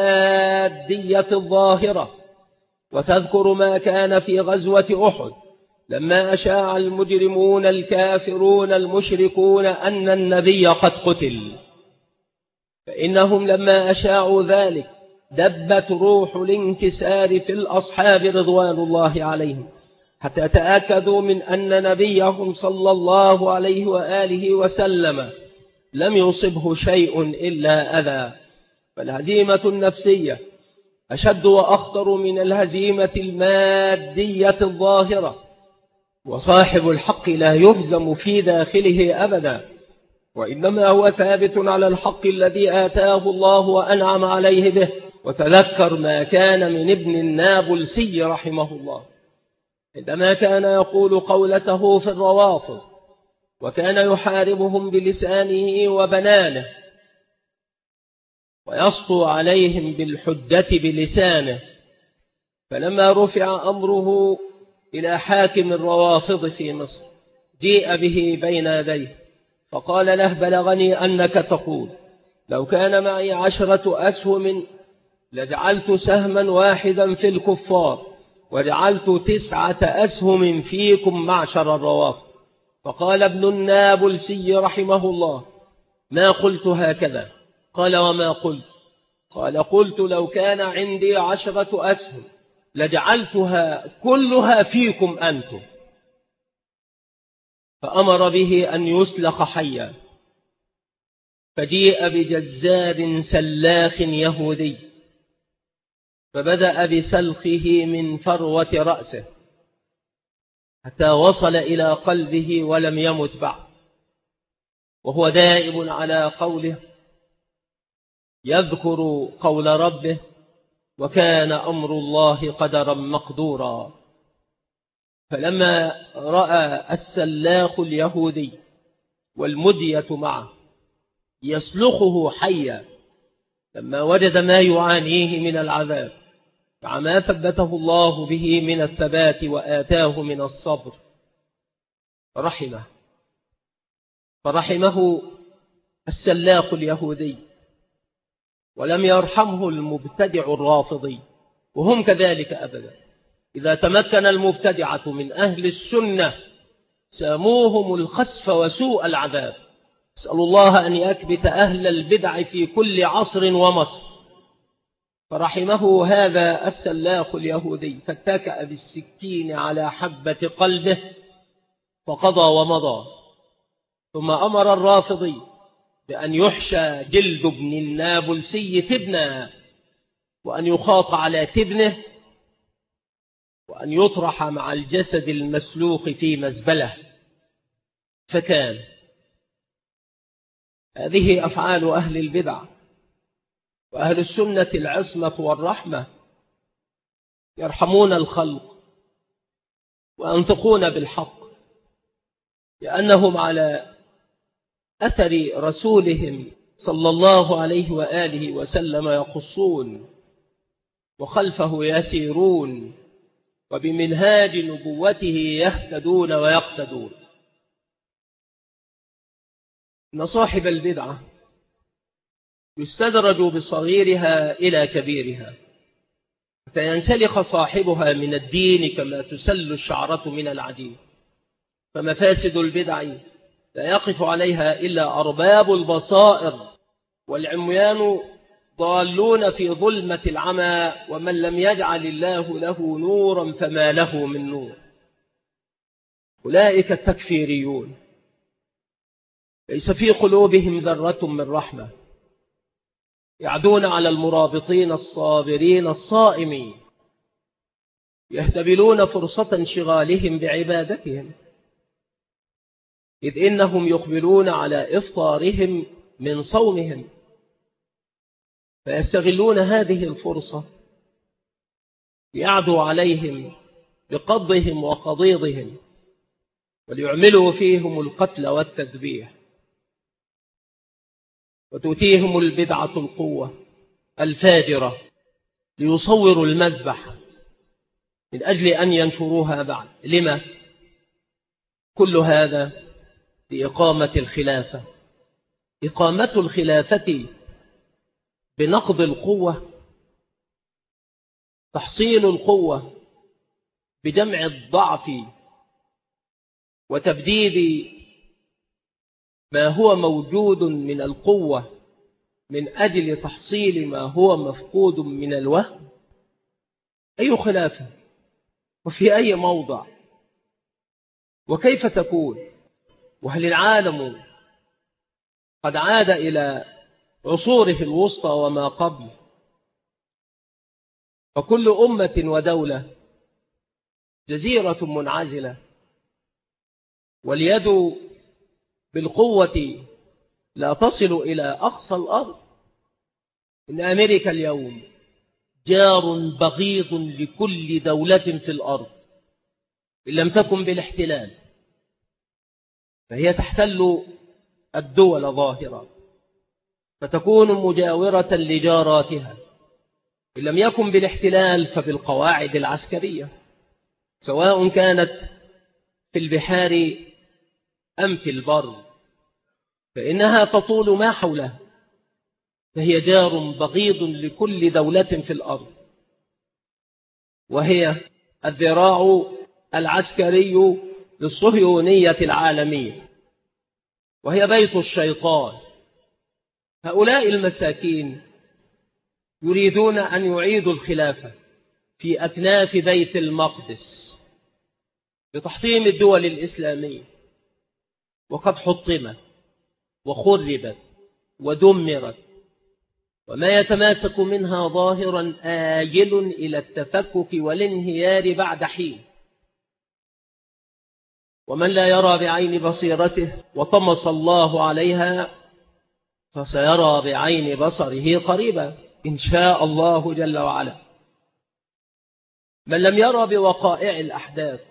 المادية الظاهرة. وتذكر ما كان في غزوة أحد لما أشاع المجرمون الكافرون المشركون أن النبي قد قتل، فإنهم لما أشاعوا ذلك دبت روح الانكسار في الأصحاب رضوان الله عليهم، حتى تأكدوا من أن نبيهم صلى الله عليه وآله وسلم لم يصبه شيء إلا أذى. فالهزيمة النفسية أشد وأخطر من الهزيمة المادية الظاهرة، وصاحب الحق لا يهزم في داخله أبدا، وإنما هو ثابت على الحق الذي آتاه الله وأنعم عليه به. وتذكر ما كان من ابن النابلسي رحمه الله عندما كان يقول قولته في الروافض، وكان يحاربهم بلسانه وبنانه ويسطو عليهم بالحجة بلسانه. فلما رفع أمره إلى حاكم الروافض في مصر جيء به بين يديه فقال له: بلغني أنك تقول لو كان معي 10 أسهم لجعلت سهما واحدا في الكفار وجعلت 9 أسهم فيكم معشر الروافض. فقال ابن النابلسي رحمه الله: ما قلت هكذا. قال: وما قلت؟ قال: قلت لو كان عندي 10 أسهم لجعلتها كلها فيكم أنتم. فأمر به أن يسلخ حيا، فجيء بجزار سلاخ يهودي فبدأ بسلخه من فروة رأسه حتى وصل إلى قلبه ولم يمت بعد، وهو دائم على قوله، يذكر قول ربه: وكان أمر الله قدرا مقدورا. فلما رأى السلاخ اليهودي والمدية معه يسلخه حيا، لما وجد ما يعانيه من العذاب مع ما ثبته الله به من الثبات وآتاه من الصبر فرحمه السلاخ اليهودي، ولم يرحمه المبتدع الرافضي، وهم كذلك أبدا. إذا تمكن المبتدعة من أهل السنة ساموهم الخسف وسوء العذاب، أسأل الله أن يكبت أهل البدع في كل عصر ومصر. فرحمه هذا السلاخ اليهودي فاتكأ بالسكين على حبة قلبه فقضى ومضى. ثم أمر الرافضي بأن يحشى جلد ابن النابلسي تبنا، وأن يخاط على تبنه، وأن يطرح مع الجسد المسلوخ في مزبلة. فكان. هذه أفعال أهل البدع. وأهل السنة العصمة والرحمة يرحمون الخلق وينطقون بالحق، لأنهم على أثر رسولهم صلى الله عليه وآله وسلم يقصون، وخلفه يسيرون، وبمنهاج نبوته يهتدون ويقتدون. إن صاحب البدعة يستدرج بصغيرها إلى كبيرها حتى ينسلخ صاحبها من الدين كما تسل الشعرة من العجين. فمفاسد البدع لا يقف عليها إلا أرباب البصائر، والعميان ضالون في ظلمة العمى، ومن لم يجعل الله له نورا فما له من نور. أولئك التكفيريون ليس في قلوبهم ذرة من رحمة، يعدون على المرابطين الصابرين الصائمين، يهتبلون فرصة انشغالهم بعبادتهم، إذ إنهم يقبلون على إفطارهم من صومهم، فيستغلون هذه الفرصة ليعدوا عليهم بقضهم وقضيضهم، وليعملوا فيهم القتل والتذبيح. وتؤتيهم البدعة القوة الفاجرة ليصوروا المذبح من أجل أن ينشروها بعد. لما؟ كل هذا لإقامة الخلافة. إقامة الخلافة بنقض القوة، تحصيل القوة بجمع الضعف وتبديد ما هو موجود من القوة من أجل تحصيل ما هو مفقود من الوهم. أي خلافة؟ وفي أي موضع؟ وكيف تكون؟ وهل العالم قد عاد إلى عصوره الوسطى وما قبل؟ فكل أمة ودولة جزيرة منعزلة، واليد بالقوة لا تصل إلى أقصى الأرض. إن أمريكا اليوم جار بغيض لكل دولة في الأرض، إن لم تكن بالاحتلال فهي تحتل الدول ظاهرة، فتكون مجاورة لجاراتها، إن لم يكن بالاحتلال فبالقواعد العسكرية، سواء كانت في البحار أم في البر، فإنها تطول ما حولها، فهي جار بغيض لكل دولة في الأرض، وهي الذراع العسكري للصهيونية العالمية، وهي بيت الشيطان. هؤلاء المساكين يريدون أن يعيدوا الخلافة في أكناف بيت المقدس بتحطيم الدول الإسلامية، وقد حطمت وخربت ودمرت، وما يتماسك منها ظاهرا آجل إلى التفكك والانهيار بعد حين. ومن لا يرى بعين بصيرته وطمس الله عليها فسيرى بعين بصره قريبا إن شاء الله جل وعلا. من لم يرى بوقائع الأحداث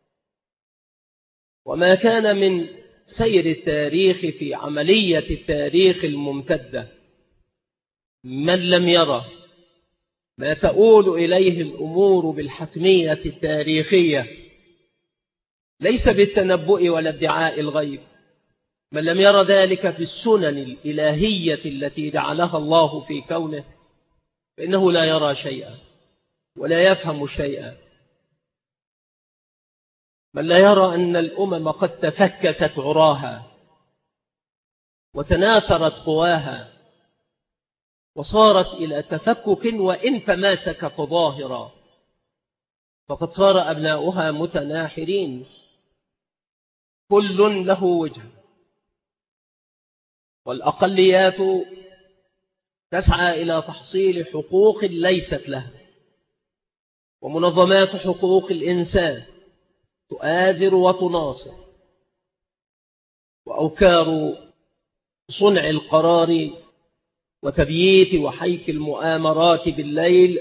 وما كان من سير التاريخ في عملية التاريخ الممتدة، من لم يرى ما تؤول إليه الأمور بالحتمية التاريخية ليس بالتنبؤ ولا ادعاء الغيب، من لم يرى ذلك في السنن الإلهية التي جعلها الله في كونه، فإنه لا يرى شيئا ولا يفهم شيئا. من لا يرى أن الأمم قد تفككت عراها وتناثرت قواها وصارت إلى تفكك وإن تماسكت ظاهرا، فقد صار أبناؤها متناحرين كل له وجه، والأقليات تسعى إلى تحصيل حقوق ليست لها، ومنظمات حقوق الإنسان تؤازر وتناصر، وأوكار صنع القرار وتبييت وحيك المؤامرات بالليل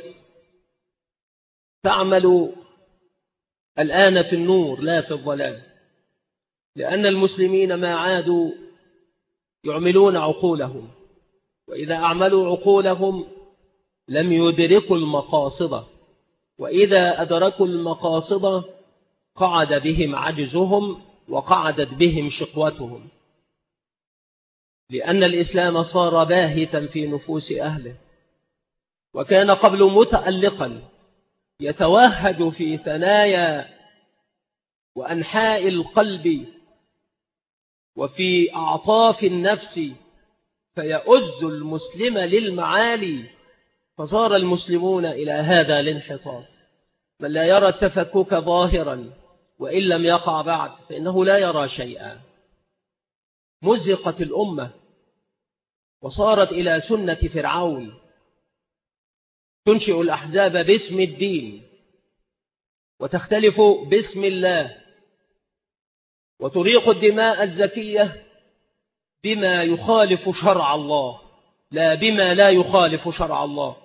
تعمل الآن في النور لا في الظلام، لأن المسلمين ما عادوا يعملون عقولهم، وإذا أعملوا عقولهم لم يدركوا المقاصد، وإذا أدركوا المقاصد قعد بهم عجزهم وقعدت بهم شقوتهم، لأن الإسلام صار باهتا في نفوس أهله، وكان قبل متألقا يتوهج في ثنايا وأنحاء القلب وفي أعطاف النفس فيؤز المسلم للمعالي، فصار المسلمون إلى هذا الانحطاط. من لا يرى التفكك ظاهرا وإن لم يقع بعد فإنه لا يرى شيئا. مزقت الأمة وصارت إلى سنة فرعون، تنشئ الأحزاب باسم الدين وتختلف باسم الله، وتريق الدماء الزكية بما يخالف شرع الله لا بما لا يخالف شرع الله،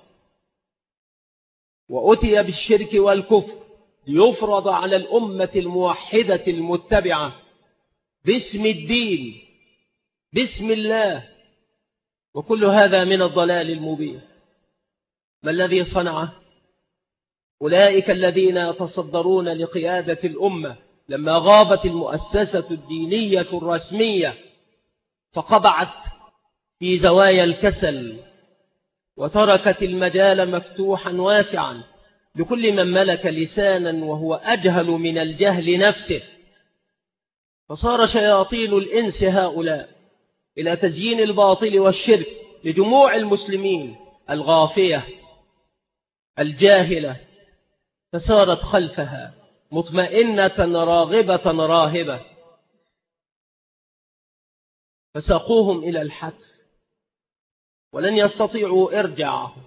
وأتي بالشرك والكفر ليفرض على الأمة الموحدة المتبعة باسم الدين باسم الله، وكل هذا من الضلال المبين. ما الذي صنعه؟ أولئك الذين يتصدرون لقيادة الأمة لما غابت المؤسسة الدينية الرسمية فقبعت في زوايا الكسل، وتركت المجال مفتوحا واسعا لكل من ملك لسانا وهو أجهل من الجهل نفسه، فصار شياطين الإنس هؤلاء إلى تزيين الباطل والشرك لجموع المسلمين الغافية الجاهلة، فصارت خلفها مطمئنة راغبة راهبة، فساقوهم إلى الحتف ولن يستطيعوا إرجاعهم.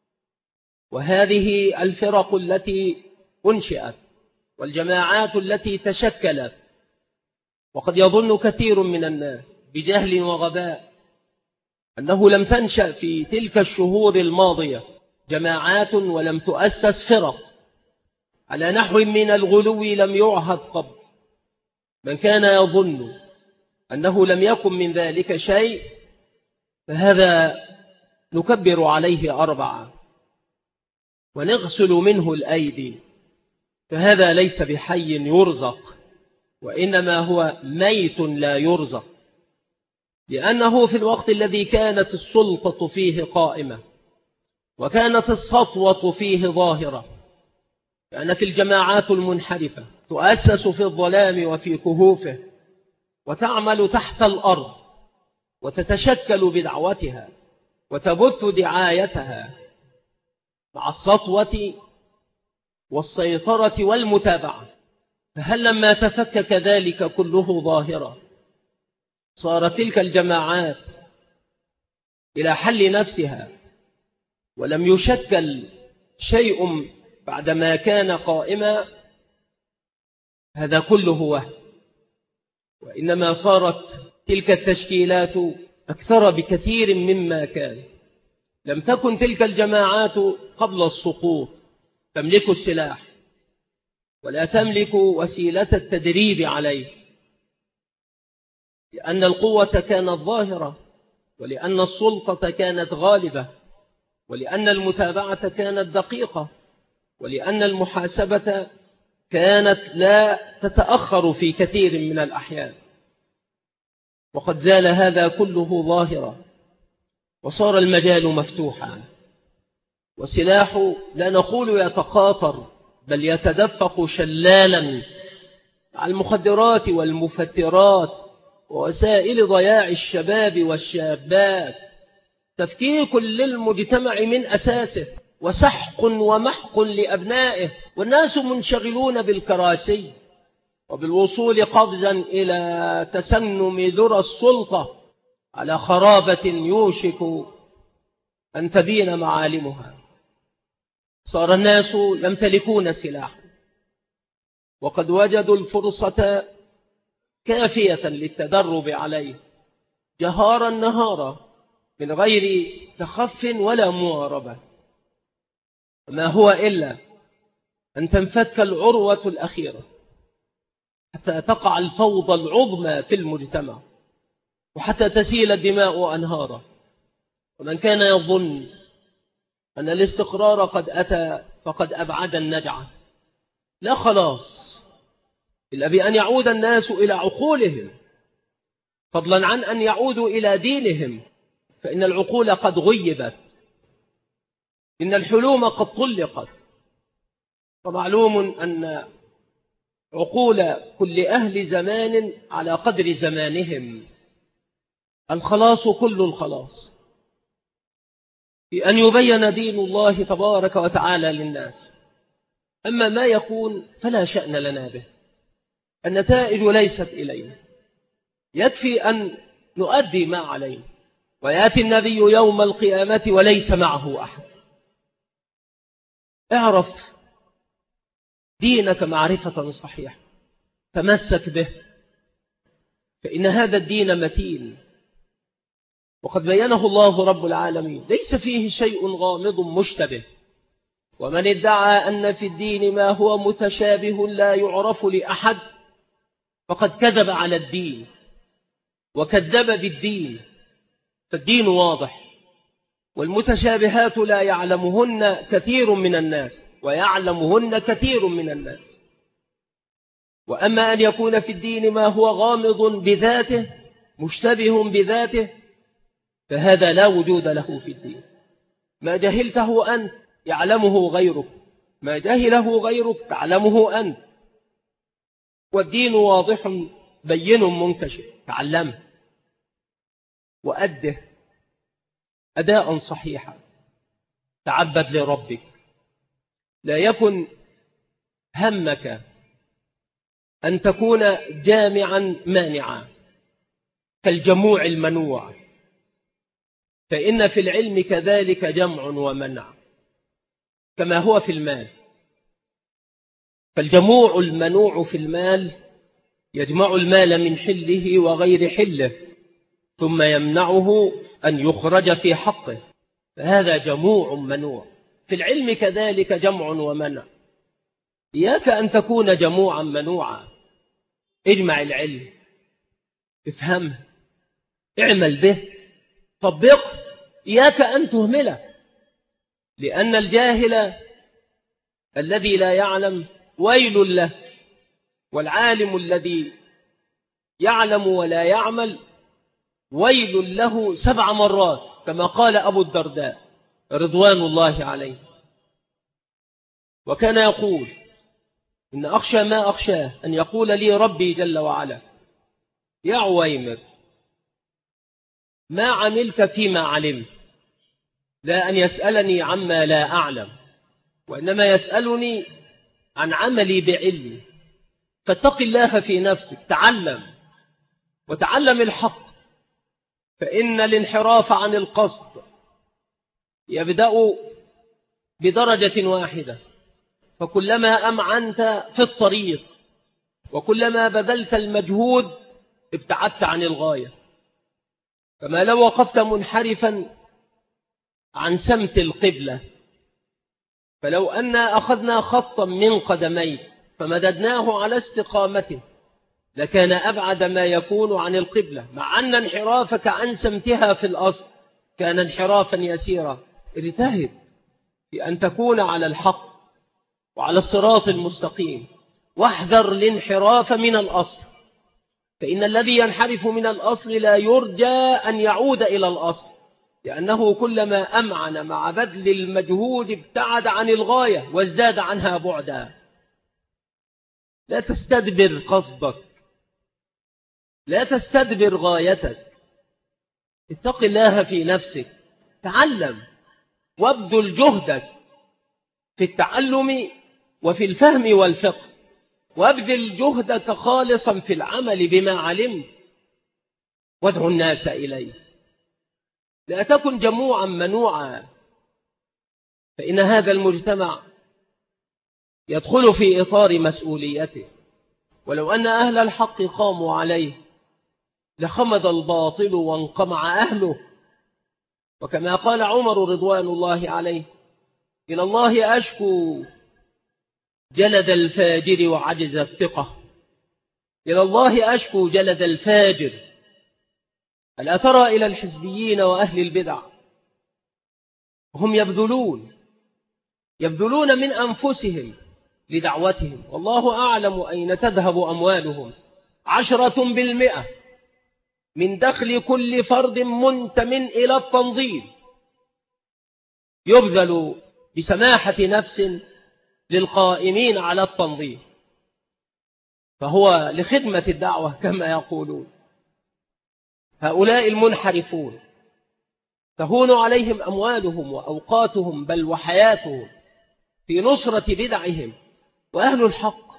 وهذه الفرق التي أنشئت والجماعات التي تشكلت، وقد يظن كثير من الناس بجهل وغباء أنه لم تنشأ في تلك الشهور الماضية جماعات ولم تؤسس فرق على نحو من الغلو لم يعهد قبل. من كان يظن أنه لم يكن من ذلك شيء فهذا نكبر عليه 4 ونغسل منه الأيدي، فهذا ليس بحي يرزق، وإنما هو ميت لا يرزق، لأنه في الوقت الذي كانت السلطة فيه قائمة وكانت السطوة فيه ظاهرة، كانت الجماعات المنحرفة تؤسس في الظلام وفي كهوفه وتعمل تحت الأرض وتتشكل بدعوتها وتبث دعايتها مع السطوة والسيطرة والمتابعة. فهل لما تفكك ذلك كله ظاهرة صارت تلك الجماعات إلى حل نفسها ولم يشكل شيء بعدما كان قائما؟ هذا كله وهم، وإنما صارت تلك التشكيلات أكثر بكثير مما كان. لم تكن تلك الجماعات قبل السقوط تملك السلاح ولا تملك وسيلة التدريب عليه، لأن القوة كانت ظاهرة، ولأن السلطة كانت غالبة، ولأن المتابعة كانت دقيقة، ولأن المحاسبة كانت لا تتأخر في كثير من الأحيان. وقد زال هذا كله ظاهرا وصار المجال مفتوحا، والسلاح لا نقول يتقاطر بل يتدفق شلالا على المخدرات والمفترات ووسائل ضياع الشباب والشابات، تفكيك للمجتمع من أساسه، وسحق ومحق لأبنائه، والناس منشغلون بالكراسي وبالوصول قفزا إلى تسنم ذرى السلطة على خرابة يوشك أن تبين معالمها. صار الناس يمتلكون سلاحا، وقد وجدوا الفرصة كافية للتدرب عليه جهارا نهارا من غير تخف ولا مواربة، ما هو إلا أن تنفك العروة الأخيرة حتى تقع الفوضى العظمى في المجتمع، وحتى تسيل الدماء أنهارا. ومن كان يظن أن الاستقرار قد أتى فقد أبعد النجعة. لا خلاص إلا بأن يعود الناس إلى عقولهم، فضلا عن أن يعودوا إلى دينهم، فإن العقول قد غيبت، إن الحلوم قد طلقت. ومعلوم أن عقول كل أهل زمان على قدر زمانهم. الخلاص كل الخلاص في أن يبين دين الله تبارك وتعالى للناس. أما ما يكون فلا شأن لنا به، النتائج ليست إلينا، يكفي أن نؤدي ما علينا، ويأتي النبي يوم القيامة وليس معه أحد. اعرف دينك معرفة صحيحة، تمسك به، فإن هذا الدين متين، وقد بينه الله رب العالمين، ليس فيه شيء غامض مشتبه. ومن ادعى أن في الدين ما هو متشابه لا يعرف لأحد فقد كذب على الدين وكذب بالدين. فالدين واضح، والمتشابهات لا يعلمهن كثير من الناس ويعلمهن كثير من الناس. وأما أن يكون في الدين ما هو غامض بذاته مشتبه بذاته فهذا لا وجود له في الدين. ما جهلته أنت يعلمه غيرك، ما جهله غيرك تعلمه أنت. والدين واضح بين منكشف، تعلمه وأده أداء صحيحا، تعبد لربك. لا يكن همك أن تكون جامعا مانعا كالجموع المنوع، فإن في العلم كذلك جمع ومنع كما هو في المال. فالجموع المنوع في المال يجمع المال من حله وغير حله ثم يمنعه أن يخرج في حقه، فهذا جموع منوع. في العلم كذلك جمع ومنع. إياك أن تكون جموعا منوعا، اجمع العلم، افهمه، اعمل به، طبقه. إياك أن تهمله، لأن الجاهل الذي لا يعلم ويل له، والعالم الذي يعلم ولا يعمل ويل له 7 مرات، كما قال أبو الدرداء رضوان الله عليه. وكان يقول: إن أخشى ما أخشاه أن يقول لي ربي جل وعلا: يا عويمر ما عملت فيما علمت، لا أن يسألني عما لا أعلم، وإنما يسألني عن عملي بعلمي. فاتق الله في نفسك، تعلم وتعلم الحق، فإن الانحراف عن القصد يبدأ بدرجة واحدة، فكلما أمعنت في الطريق وكلما بذلت المجهود ابتعدت عن الغاية. فما لو وقفت منحرفا عن سمت القبلة، فلو أن أخذنا خطا من قدميك فمددناه على استقامته لكان أبعد ما يكون عن القبلة، مع أن انحرافك عن سمتها في الأصل كان انحرافا يسيرا. اجتهد في أن تكون على الحق وعلى الصراط المستقيم، واحذر الانحراف من الأصل، فإن الذي ينحرف من الأصل لا يرجى أن يعود إلى الأصل، لأنه كلما أمعن مع بذل المجهود ابتعد عن الغاية وازداد عنها بعدا. لا تستدبر قصدك، لا تستدبر غايتك، اتق الله في نفسك، تعلم وابذل جهدك في التعلم وفي الفهم والفقه، وابذل جهدك خالصا في العمل بما علمت، وادعو الناس إليه. لا تكن جموعا منوعا، فإن هذا المجتمع يدخل في إطار مسؤوليته، ولو أن أهل الحق قاموا عليه لخمد الباطل وانقمع أهله. وكما قال عمر رضوان الله عليه: إلى الله أشكو جلد الفاجر وعجز الثقة. إلى الله أشكو جلد الفاجر. ألا ترى إلى الحزبيين وأهل البدع هم يبذلون من أنفسهم لدعوتهم، والله أعلم أين تذهب أموالهم. 10% من دخل كل فرد منتمٍ إلى التنظيم يبذل بسماحة نفس للقائمين على التنظيم، فهو لخدمة الدعوة كما يقولون. هؤلاء المنحرفون تهون عليهم أموالهم وأوقاتهم بل وحياتهم في نصرة بدعهم، وأهل الحق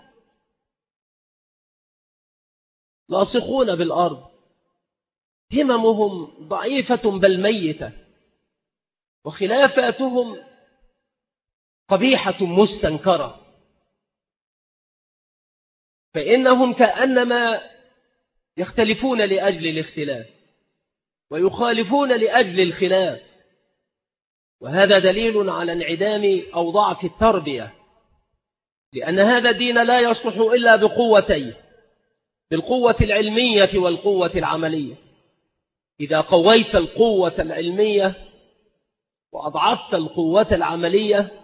لاصقون بالأرض، هممهم ضعيفة بل ميتة، وخلافاتهم قبيحة مستنكرة، فإنهم كأنما يختلفون لأجل الاختلاف ويخالفون لأجل الخلاف، وهذا دليل على انعدام أو ضعف التربية، لأن هذا الدين لا يصلح إلا بقوتين: بالقوة العلمية والقوة العملية. إذا قويت القوة العلمية وأضعفت القوة العملية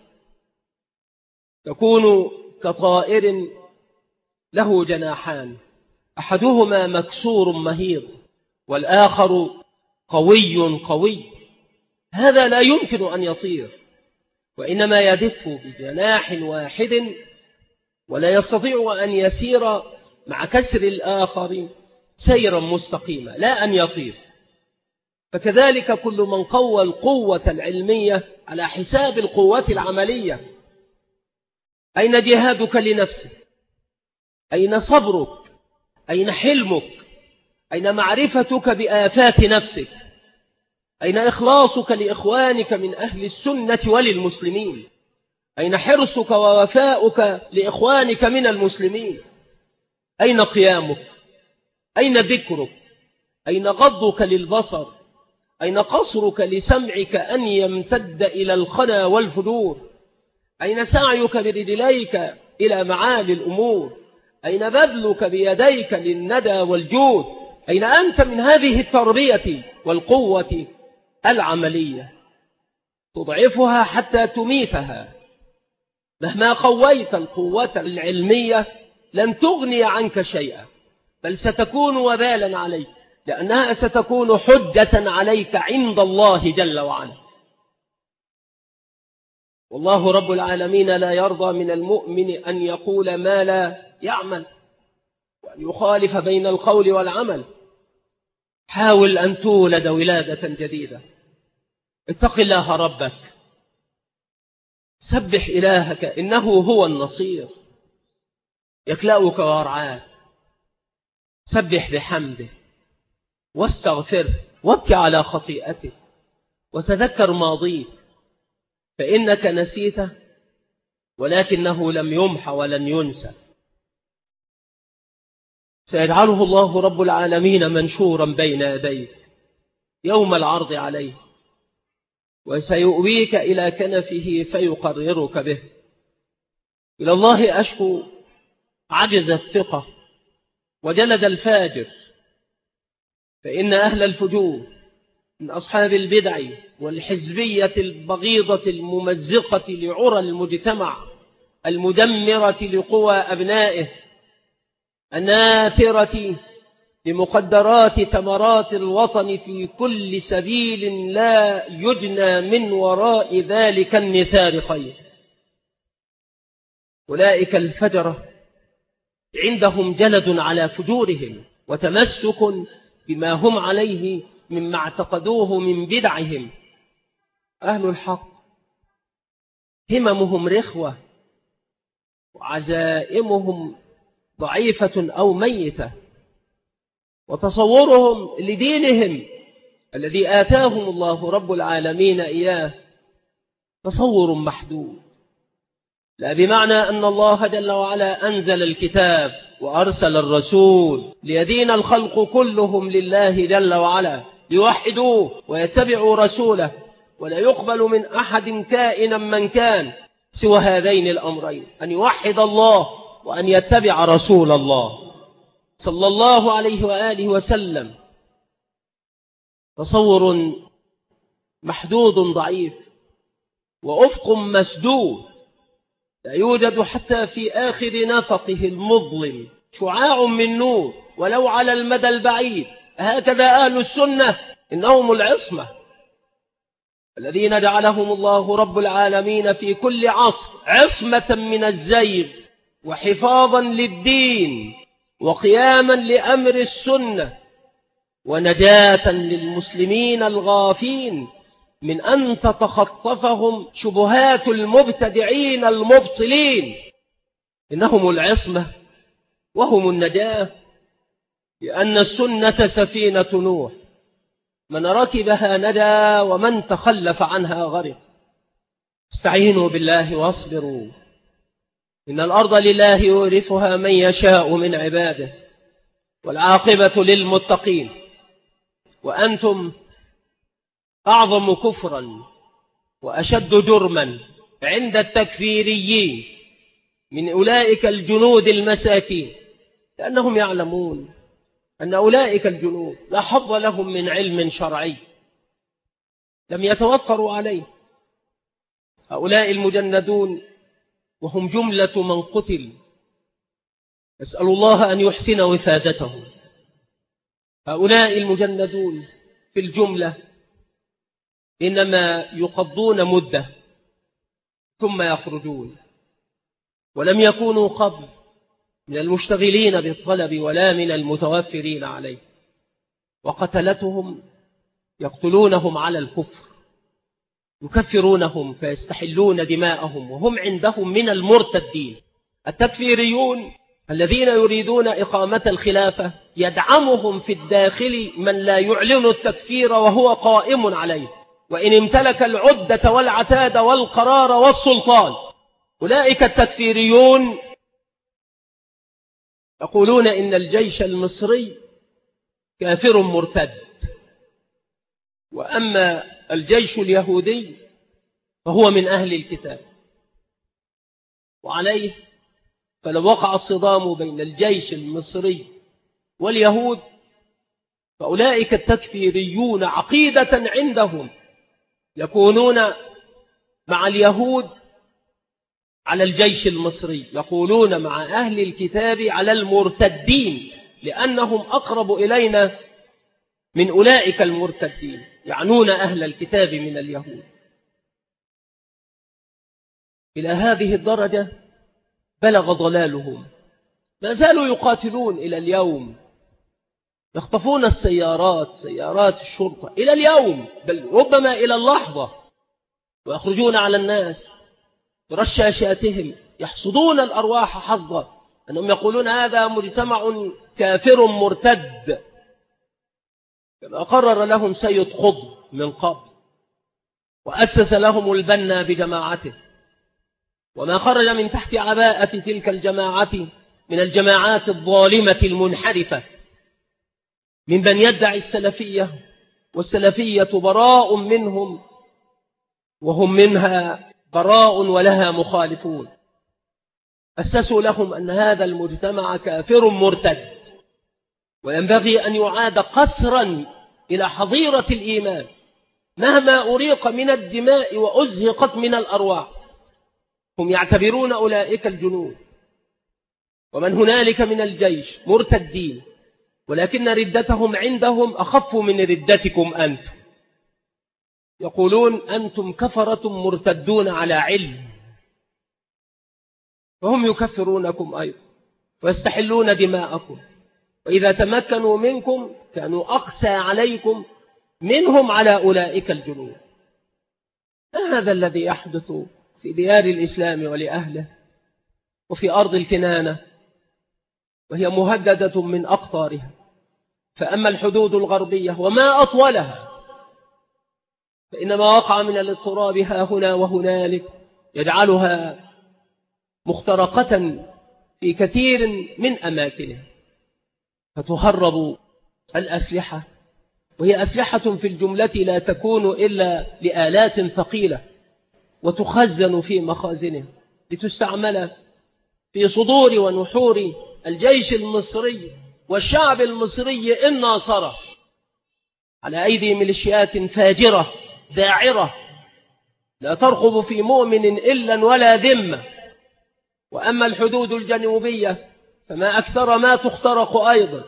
تكون كطائر له جناحان، أحدهما مكسور مهيض والآخر قوي. هذا لا يمكن أن يطير، وإنما يدف بجناح واحد، ولا يستطيع أن يسير مع كسر الآخر سيرا مستقيما، لا أن يطير. فكذلك كل من قوى القوة العلمية على حساب القوة العملية. أين جهادك لنفسك؟ أين صبرك؟ أين حلمك؟ أين معرفتك بآفات نفسك؟ أين إخلاصك لإخوانك من أهل السنة وللمسلمين؟ أين حرصك ووفاؤك لإخوانك من المسلمين؟ أين قيامك؟ أين ذكرك؟ أين غضك للبصر؟ أين قصرك لسمعك أن يمتد إلى الخنا والفجور؟ أين سعيك برجليك إلى معالي الأمور؟ أين بذلك بيديك للندى والجود؟ أين أنت من هذه التربية والقوة العملية؟ تضعفها حتى تميتها. مهما قويت القوة العلمية لن تغني عنك شيئا، بل ستكون وبالا عليك، لأنها ستكون حجة عليك عند الله جل وعلا. والله رب العالمين لا يرضى من المؤمن أن يقول ما لا يعمل، وأن يخالف بين القول والعمل. حاول أن تولد ولادة جديدة، اتق الله ربك، سبح إلهك إنه هو النصير يكلأك ويرعاك. سبح بحمده واستغفر وابكي على خطيئته وتذكر ماضيك، فإنك نسيته ولكنه لم يمح ولن ينسى. سيجعله الله رب العالمين منشورا بين يديك يوم العرض عليه، وسيؤويك إلى كنفه فيقررك به. إلى الله أشكو عجز الثقة وجلد الفاجر، فإن أهل الفجور من أصحاب البدع والحزبية البغيضة الممزقة لعرى المجتمع المدمرة لقوى أبنائه الناثرة لمقدرات ثمرات الوطن في كل سبيل لا يجنى من وراء ذلك النثار خير. أولئك الفجرة عندهم جلد على فجورهم، وتمسك بما هم عليه مما اعتقدوه من بدعهم. أهل الحق هممهم رخوة وعزائمهم ضعيفة أو ميتة، وتصورهم لدينهم الذي آتاهم الله رب العالمين إياه تصور محدود، لا بمعنى أن الله جل وعلا أنزل الكتاب وأرسل الرسول ليدين الخلق كلهم لله جل وعلا ليوحدوه ويتبعوا رسوله، ولا يقبل من أحد كائنا من كان سوى هذين الأمرين، أن يوحد الله وأن يتبع رسول الله صلى الله عليه وآله وسلم. تصور محدود ضعيف وأفق مسدود، لا يوجد حتى في آخر نفقه المظلم شعاع من نور ولو على المدى البعيد. هكذا أهل السنة إنهم العصمة الذين جعلهم الله رب العالمين في كل عصر عصمة من الزيغ وحفاظا للدين وقياما لأمر السنة ونجاة للمسلمين الغافين من أن تتخطفهم شبهات المبتدعين المبطلين. إنهم العصمة وهم النجاة، لأن السنة سفينة نوح، من ركبها نجا ومن تخلف عنها غرق. استعينوا بالله واصبروا، إن الأرض لله يورثها من يشاء من عباده والعاقبة للمتقين. وأنتم أعظم كفرا وأشد جرما عند التكفيريين من أولئك الجنود المساكين، لأنهم يعلمون أن أولئك الجنود لا حظ لهم من علم شرعي، لم يتوفروا عليه. هؤلاء المجندون وهم جملة من قتل، نسأل الله أن يحسن وفادتهم. هؤلاء المجندون في الجملة إنما يقضون مدة ثم يخرجون، ولم يكونوا قبل من المشتغلين بالطلب ولا من المتوفرين عليه، وقتلتهم يقتلونهم على الكفر، يكفرونهم فيستحلون دماءهم وهم عندهم من المرتدين. التكفيريون الذين يريدون إقامة الخلافة يدعمهم في الداخل من لا يعلن التكفير وهو قائم عليه، وإن امتلك العدة والعتاد والقرار والسلطان. أولئك التكفيريون يقولون إن الجيش المصري كافر مرتد، وأما الجيش اليهودي فهو من أهل الكتاب. وعليه فلو وقع الصدام بين الجيش المصري واليهود فأولئك التكفيريون عقيدة عندهم يكونون مع اليهود على الجيش المصري، يقولون مع أهل الكتاب على المرتدين، لأنهم أقرب إلينا من أولئك المرتدين، يعنون أهل الكتاب من اليهود. إلى هذه الدرجة بلغ ضلالهم، ما زالوا يقاتلون إلى اليوم، يخطفون السيارات، سيارات الشرطة إلى اليوم، بل ربما إلى اللحظة، ويخرجون على الناس برشاشاتهم يحصدون الأرواح حصدا، أنهم يقولون هذا مجتمع كافر مرتد، كما قرر لهم سيد خضر من قبل وأسس لهم البنا بجماعته. وما خرج من تحت عباءة تلك الجماعة من الجماعات الظالمة المنحرفة ممن يدعي السلفية، والسلفية براء منهم وهم منها براء ولها مخالفون. أسسوا لهم أن هذا المجتمع كافر مرتد، وينبغي أن يعاد قسرا إلى حظيرة الإيمان مهما أريق من الدماء وأزهقت من الأرواح. هم يعتبرون أولئك الجنود ومن هنالك من الجيش مرتدين، ولكن ردتهم عندهم أخف من ردتكم أنتم. يقولون أنتم كفرة مرتدون على علم، وهم يكفرونكم أيضا ويستحلون دماءكم. وإذا تمكنوا منكم كانوا أقسى عليكم منهم على أولئك الجنود. هذا الذي يحدث في ديار الإسلام ولأهله وفي أرض الكنانة، وهي مهددة من أقطارها. فأما الحدود الغربية وما أطولها فإنما وقع من الاضطراب ها هنا وهنالك يجعلها مخترقة في كثير من أماكنها، فتهرب الأسلحة، وهي أسلحة في الجملة لا تكون إلا لآلات ثقيلة، وتخزن في مخازنها لتستعمل في صدور ونحور الجيش المصري والشعب المصري إن ناصره على أيدي ميليشيات فاجرة داعرة لا ترقب في مؤمن إلا ولا ذمة. وأما الحدود الجنوبية فما أكثر ما تخترق أيضا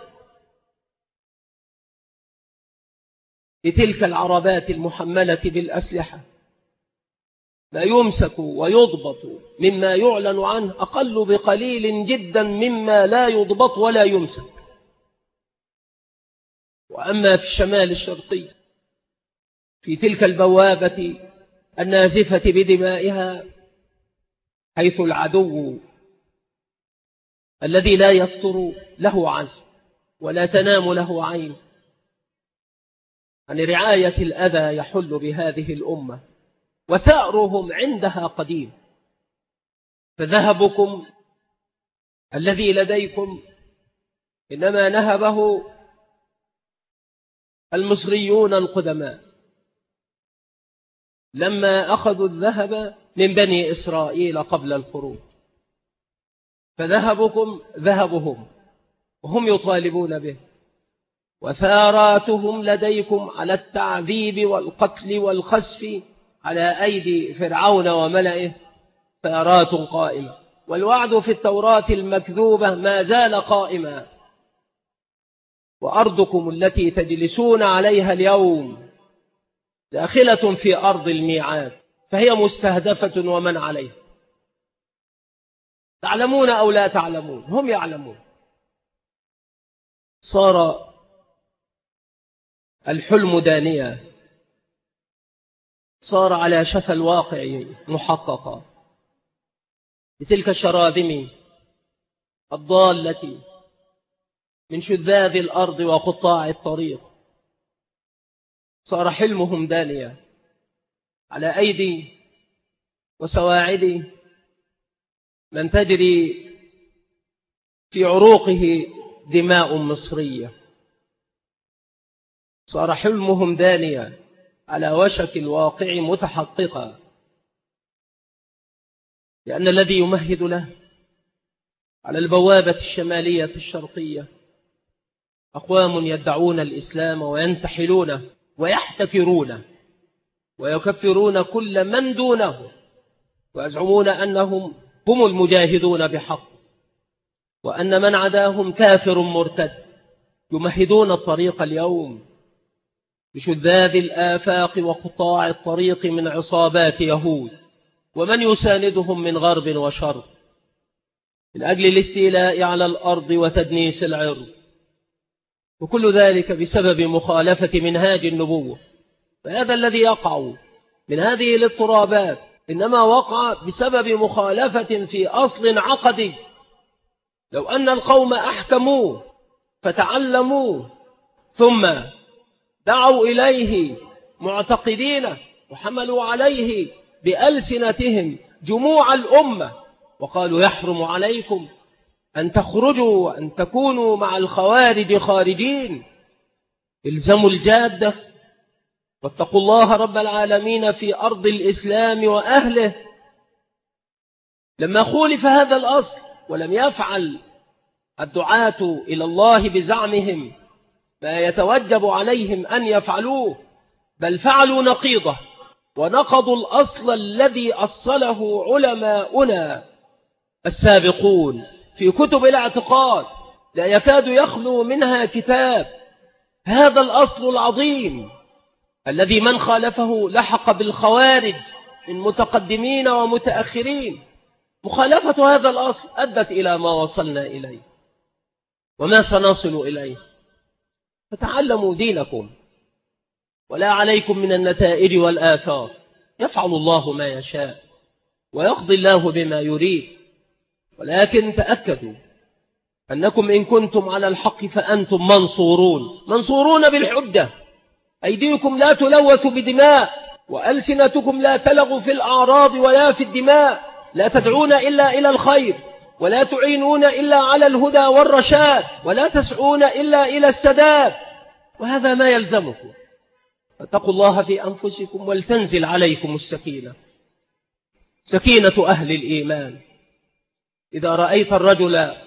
بتلك العربات المحملة بالأسلحة. لا يمسك ويضبط مما يعلن عنه أقل بقليل جدا مما لا يضبط ولا يمسك. وأما في الشمال الشرقي في تلك البوابة النازفة بدمائها، حيث العدو الذي لا يفتر له عزم ولا تنام له عين عن رعاية الأذى يحل بهذه الأمة، وثأرهم عندها قديم. فذهبكم الذي لديكم إنما نهبه المصريون القدماء لما أخذوا الذهب من بني إسرائيل قبل الخروج، فذهبكم ذهبهم وهم يطالبون به، وثاراتهم لديكم على التعذيب والقتل والخسف على أيدي فرعون وملئه ثارات قائمة، والوعد في التوراة المكذوبة ما زال قائما. وأرضكم التي تجلسون عليها اليوم داخلة في أرض الميعاد، فهي مستهدفة ومن عليها. تعلمون أو لا تعلمون؟ هم يعلمون. صار الحلم دانيا، صار على شفا الواقع محققا بتلك الشراذم الضالة من شذاذ الأرض وقطاع الطريق. صار حلمهم دانيا على أيدي وسواعد من تجري في عروقه دماء مصرية. صار حلمهم دانيا على وشك الواقع متحققا، لأن الذي يمهد له على البوابة الشمالية الشرقية أقوام يدعون الإسلام وينتحلونه ويحتكرونه ويكفرون كل من دونه، ويزعمون أنهم هم المجاهدون بحق، وأن من عداهم كافر مرتد. يمهدون الطريق اليوم بشذاذ الآفاق وقطاع الطريق من عصابات يهود ومن يساندهم من غرب وشرق، من أجل الاستيلاء على الأرض وتدنيس العرض، وكل ذلك بسبب مخالفة منهاج النبوة. فهذا الذي يقع من هذه الاضطرابات إنما وقع بسبب مخالفة في أصل عقدي. لو أن القوم أحكموا فتعلموا ثم دعوا إليه معتقدين وحملوا عليه بألسنتهم جموع الأمة وقالوا يحرم عليكم أن تخرجوا وأن تكونوا مع الخوارج خارجين، الزموا الجادة واتقوا الله رب العالمين في أرض الإسلام وأهله. لما خولف هذا الأصل ولم يفعل الدعاة إلى الله بزعمهم ما يتوجب عليهم أن يفعلوه، بل فعلوا نقيضه ونقضوا الأصل الذي أصله علماؤنا السابقون في كتب الاعتقاد، لا يكاد يخلو منها كتاب. هذا الأصل العظيم الذي من خالفه لحق بالخوارج من متقدمين ومتأخرين. مخالفة هذا الأصل أدت إلى ما وصلنا إليه. وما سنصل إليه. فتعلموا دينكم، ولا عليكم من النتائج والآثار. يفعل الله ما يشاء ويقضي الله بما يريد، ولكن تأكدوا أنكم إن كنتم على الحق فأنتم منصورون بالحجة. أيديكم لا تلوث بدماء، وألسنتكم لا تلغ في الأعراض ولا في الدماء. لا تدعون إلا إلى الخير، ولا تعينون إلا على الهدى والرشاد، ولا تسعون إلا إلى السداد. وهذا ما يلزمكم. فاتقوا الله في أنفسكم ولتنزل عليكم السكينة، سكينة أهل الإيمان. إذا رأيت الرجل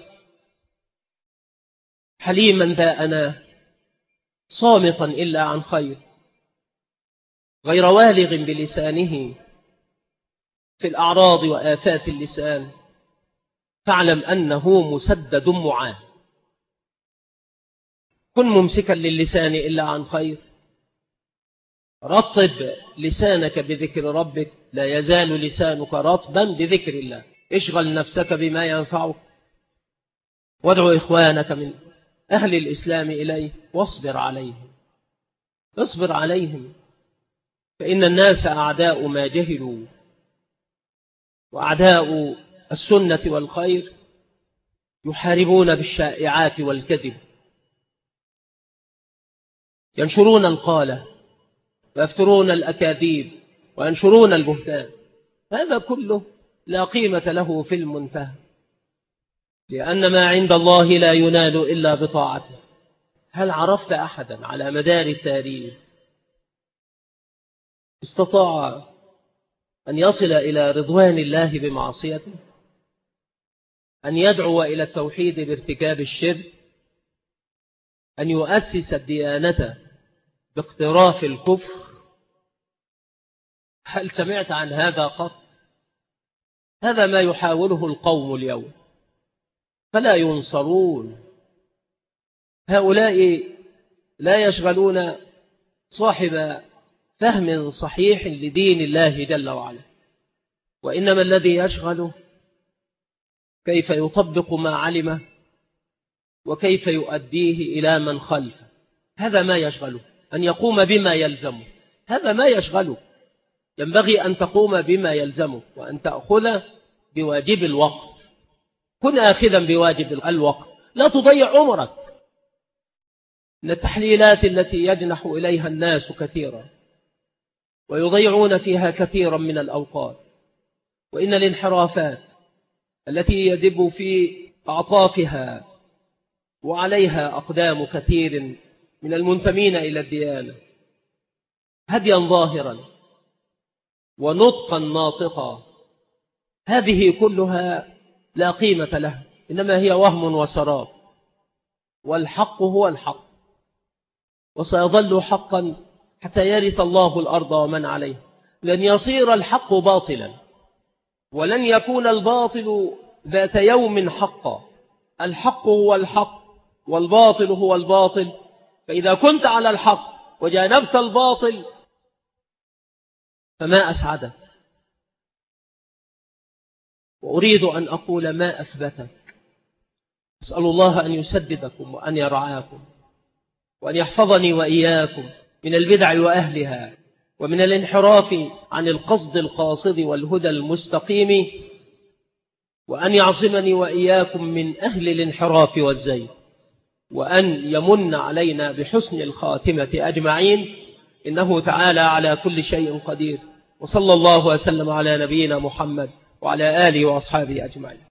حليما ذا أناه، صامتا إلا عن خير، غير والغ بلسانه في الأعراض وآفات اللسان، فاعلم أنه مسدد معان. كن ممسكا للسان إلا عن خير، رطب لسانك بذكر ربك، لا يزال لسانك رطبا بذكر الله. اشغل نفسك بما ينفعك، وادعو إخوانك من أهل الإسلام إليه، واصبر عليهم، اصبر عليهم، فإن الناس أعداء ما جهلوا، وأعداء السنة والخير يحاربون بالشائعات والكذب، ينشرون القالة ويفترون الأكاذيب وينشرون البهتان. هذا كله لا قيمة له في المنتهى، لأن ما عند الله لا ينال إلا بطاعته. هل عرفت أحدا على مدار التاريخ استطاع أن يصل إلى رضوان الله بمعصيته؟ أن يدعو إلى التوحيد بارتكاب الشرك؟ أن يؤسس الديانة باقتراف الكفر؟ هل سمعت عن هذا قط؟ هذا ما يحاوله القوم اليوم، فلا ينصرون. هؤلاء لا يشغلون صاحب فهم صحيح لدين الله جل وعلا، وإنما الذي يشغله كيف يطبق ما علمه وكيف يؤديه إلى من خلفه. هذا ما يشغله، أن يقوم بما يلزمه، هذا ما يشغله. ينبغي أن تقوم بما يلزمه، وأن تأخذ بواجب الوقت. كن آخذا بواجب الوقت، لا تضيع عمرك. من التحليلات التي يجنح إليها الناس كثيرا ويضيعون فيها كثيرا من الأوقات، وإن الانحرافات التي يدب في أعطافها وعليها أقدام كثير من المنتمين إلى الديانة هديا ظاهرا ونطقا ناطقا، هذه كلها لا قيمة لها، إنما هي وهم وسراب. والحق هو الحق، وسيظل حقا حتى يرث الله الأرض ومن عليها. لن يصير الحق باطلا، ولن يكون الباطل ذات يوم حقا. الحق هو الحق والباطل هو الباطل. فإذا كنت على الحق وجانبت الباطل فما أسعدك. وأريد أن أقول ما أثبتك. أسأل الله أن يسددكم وأن يرعاكم، وأن يحفظني وإياكم من البدع وأهلها، ومن الانحراف عن القصد القاصد والهدى المستقيم، وأن يعصمني وإياكم من أهل الانحراف والزيغ، وأن يمن علينا بحسن الخاتمة أجمعين، إنه تعالى على كل شيء قدير. وصلى الله وسلم على نبينا محمد وعلى آله وأصحابه أجمعين.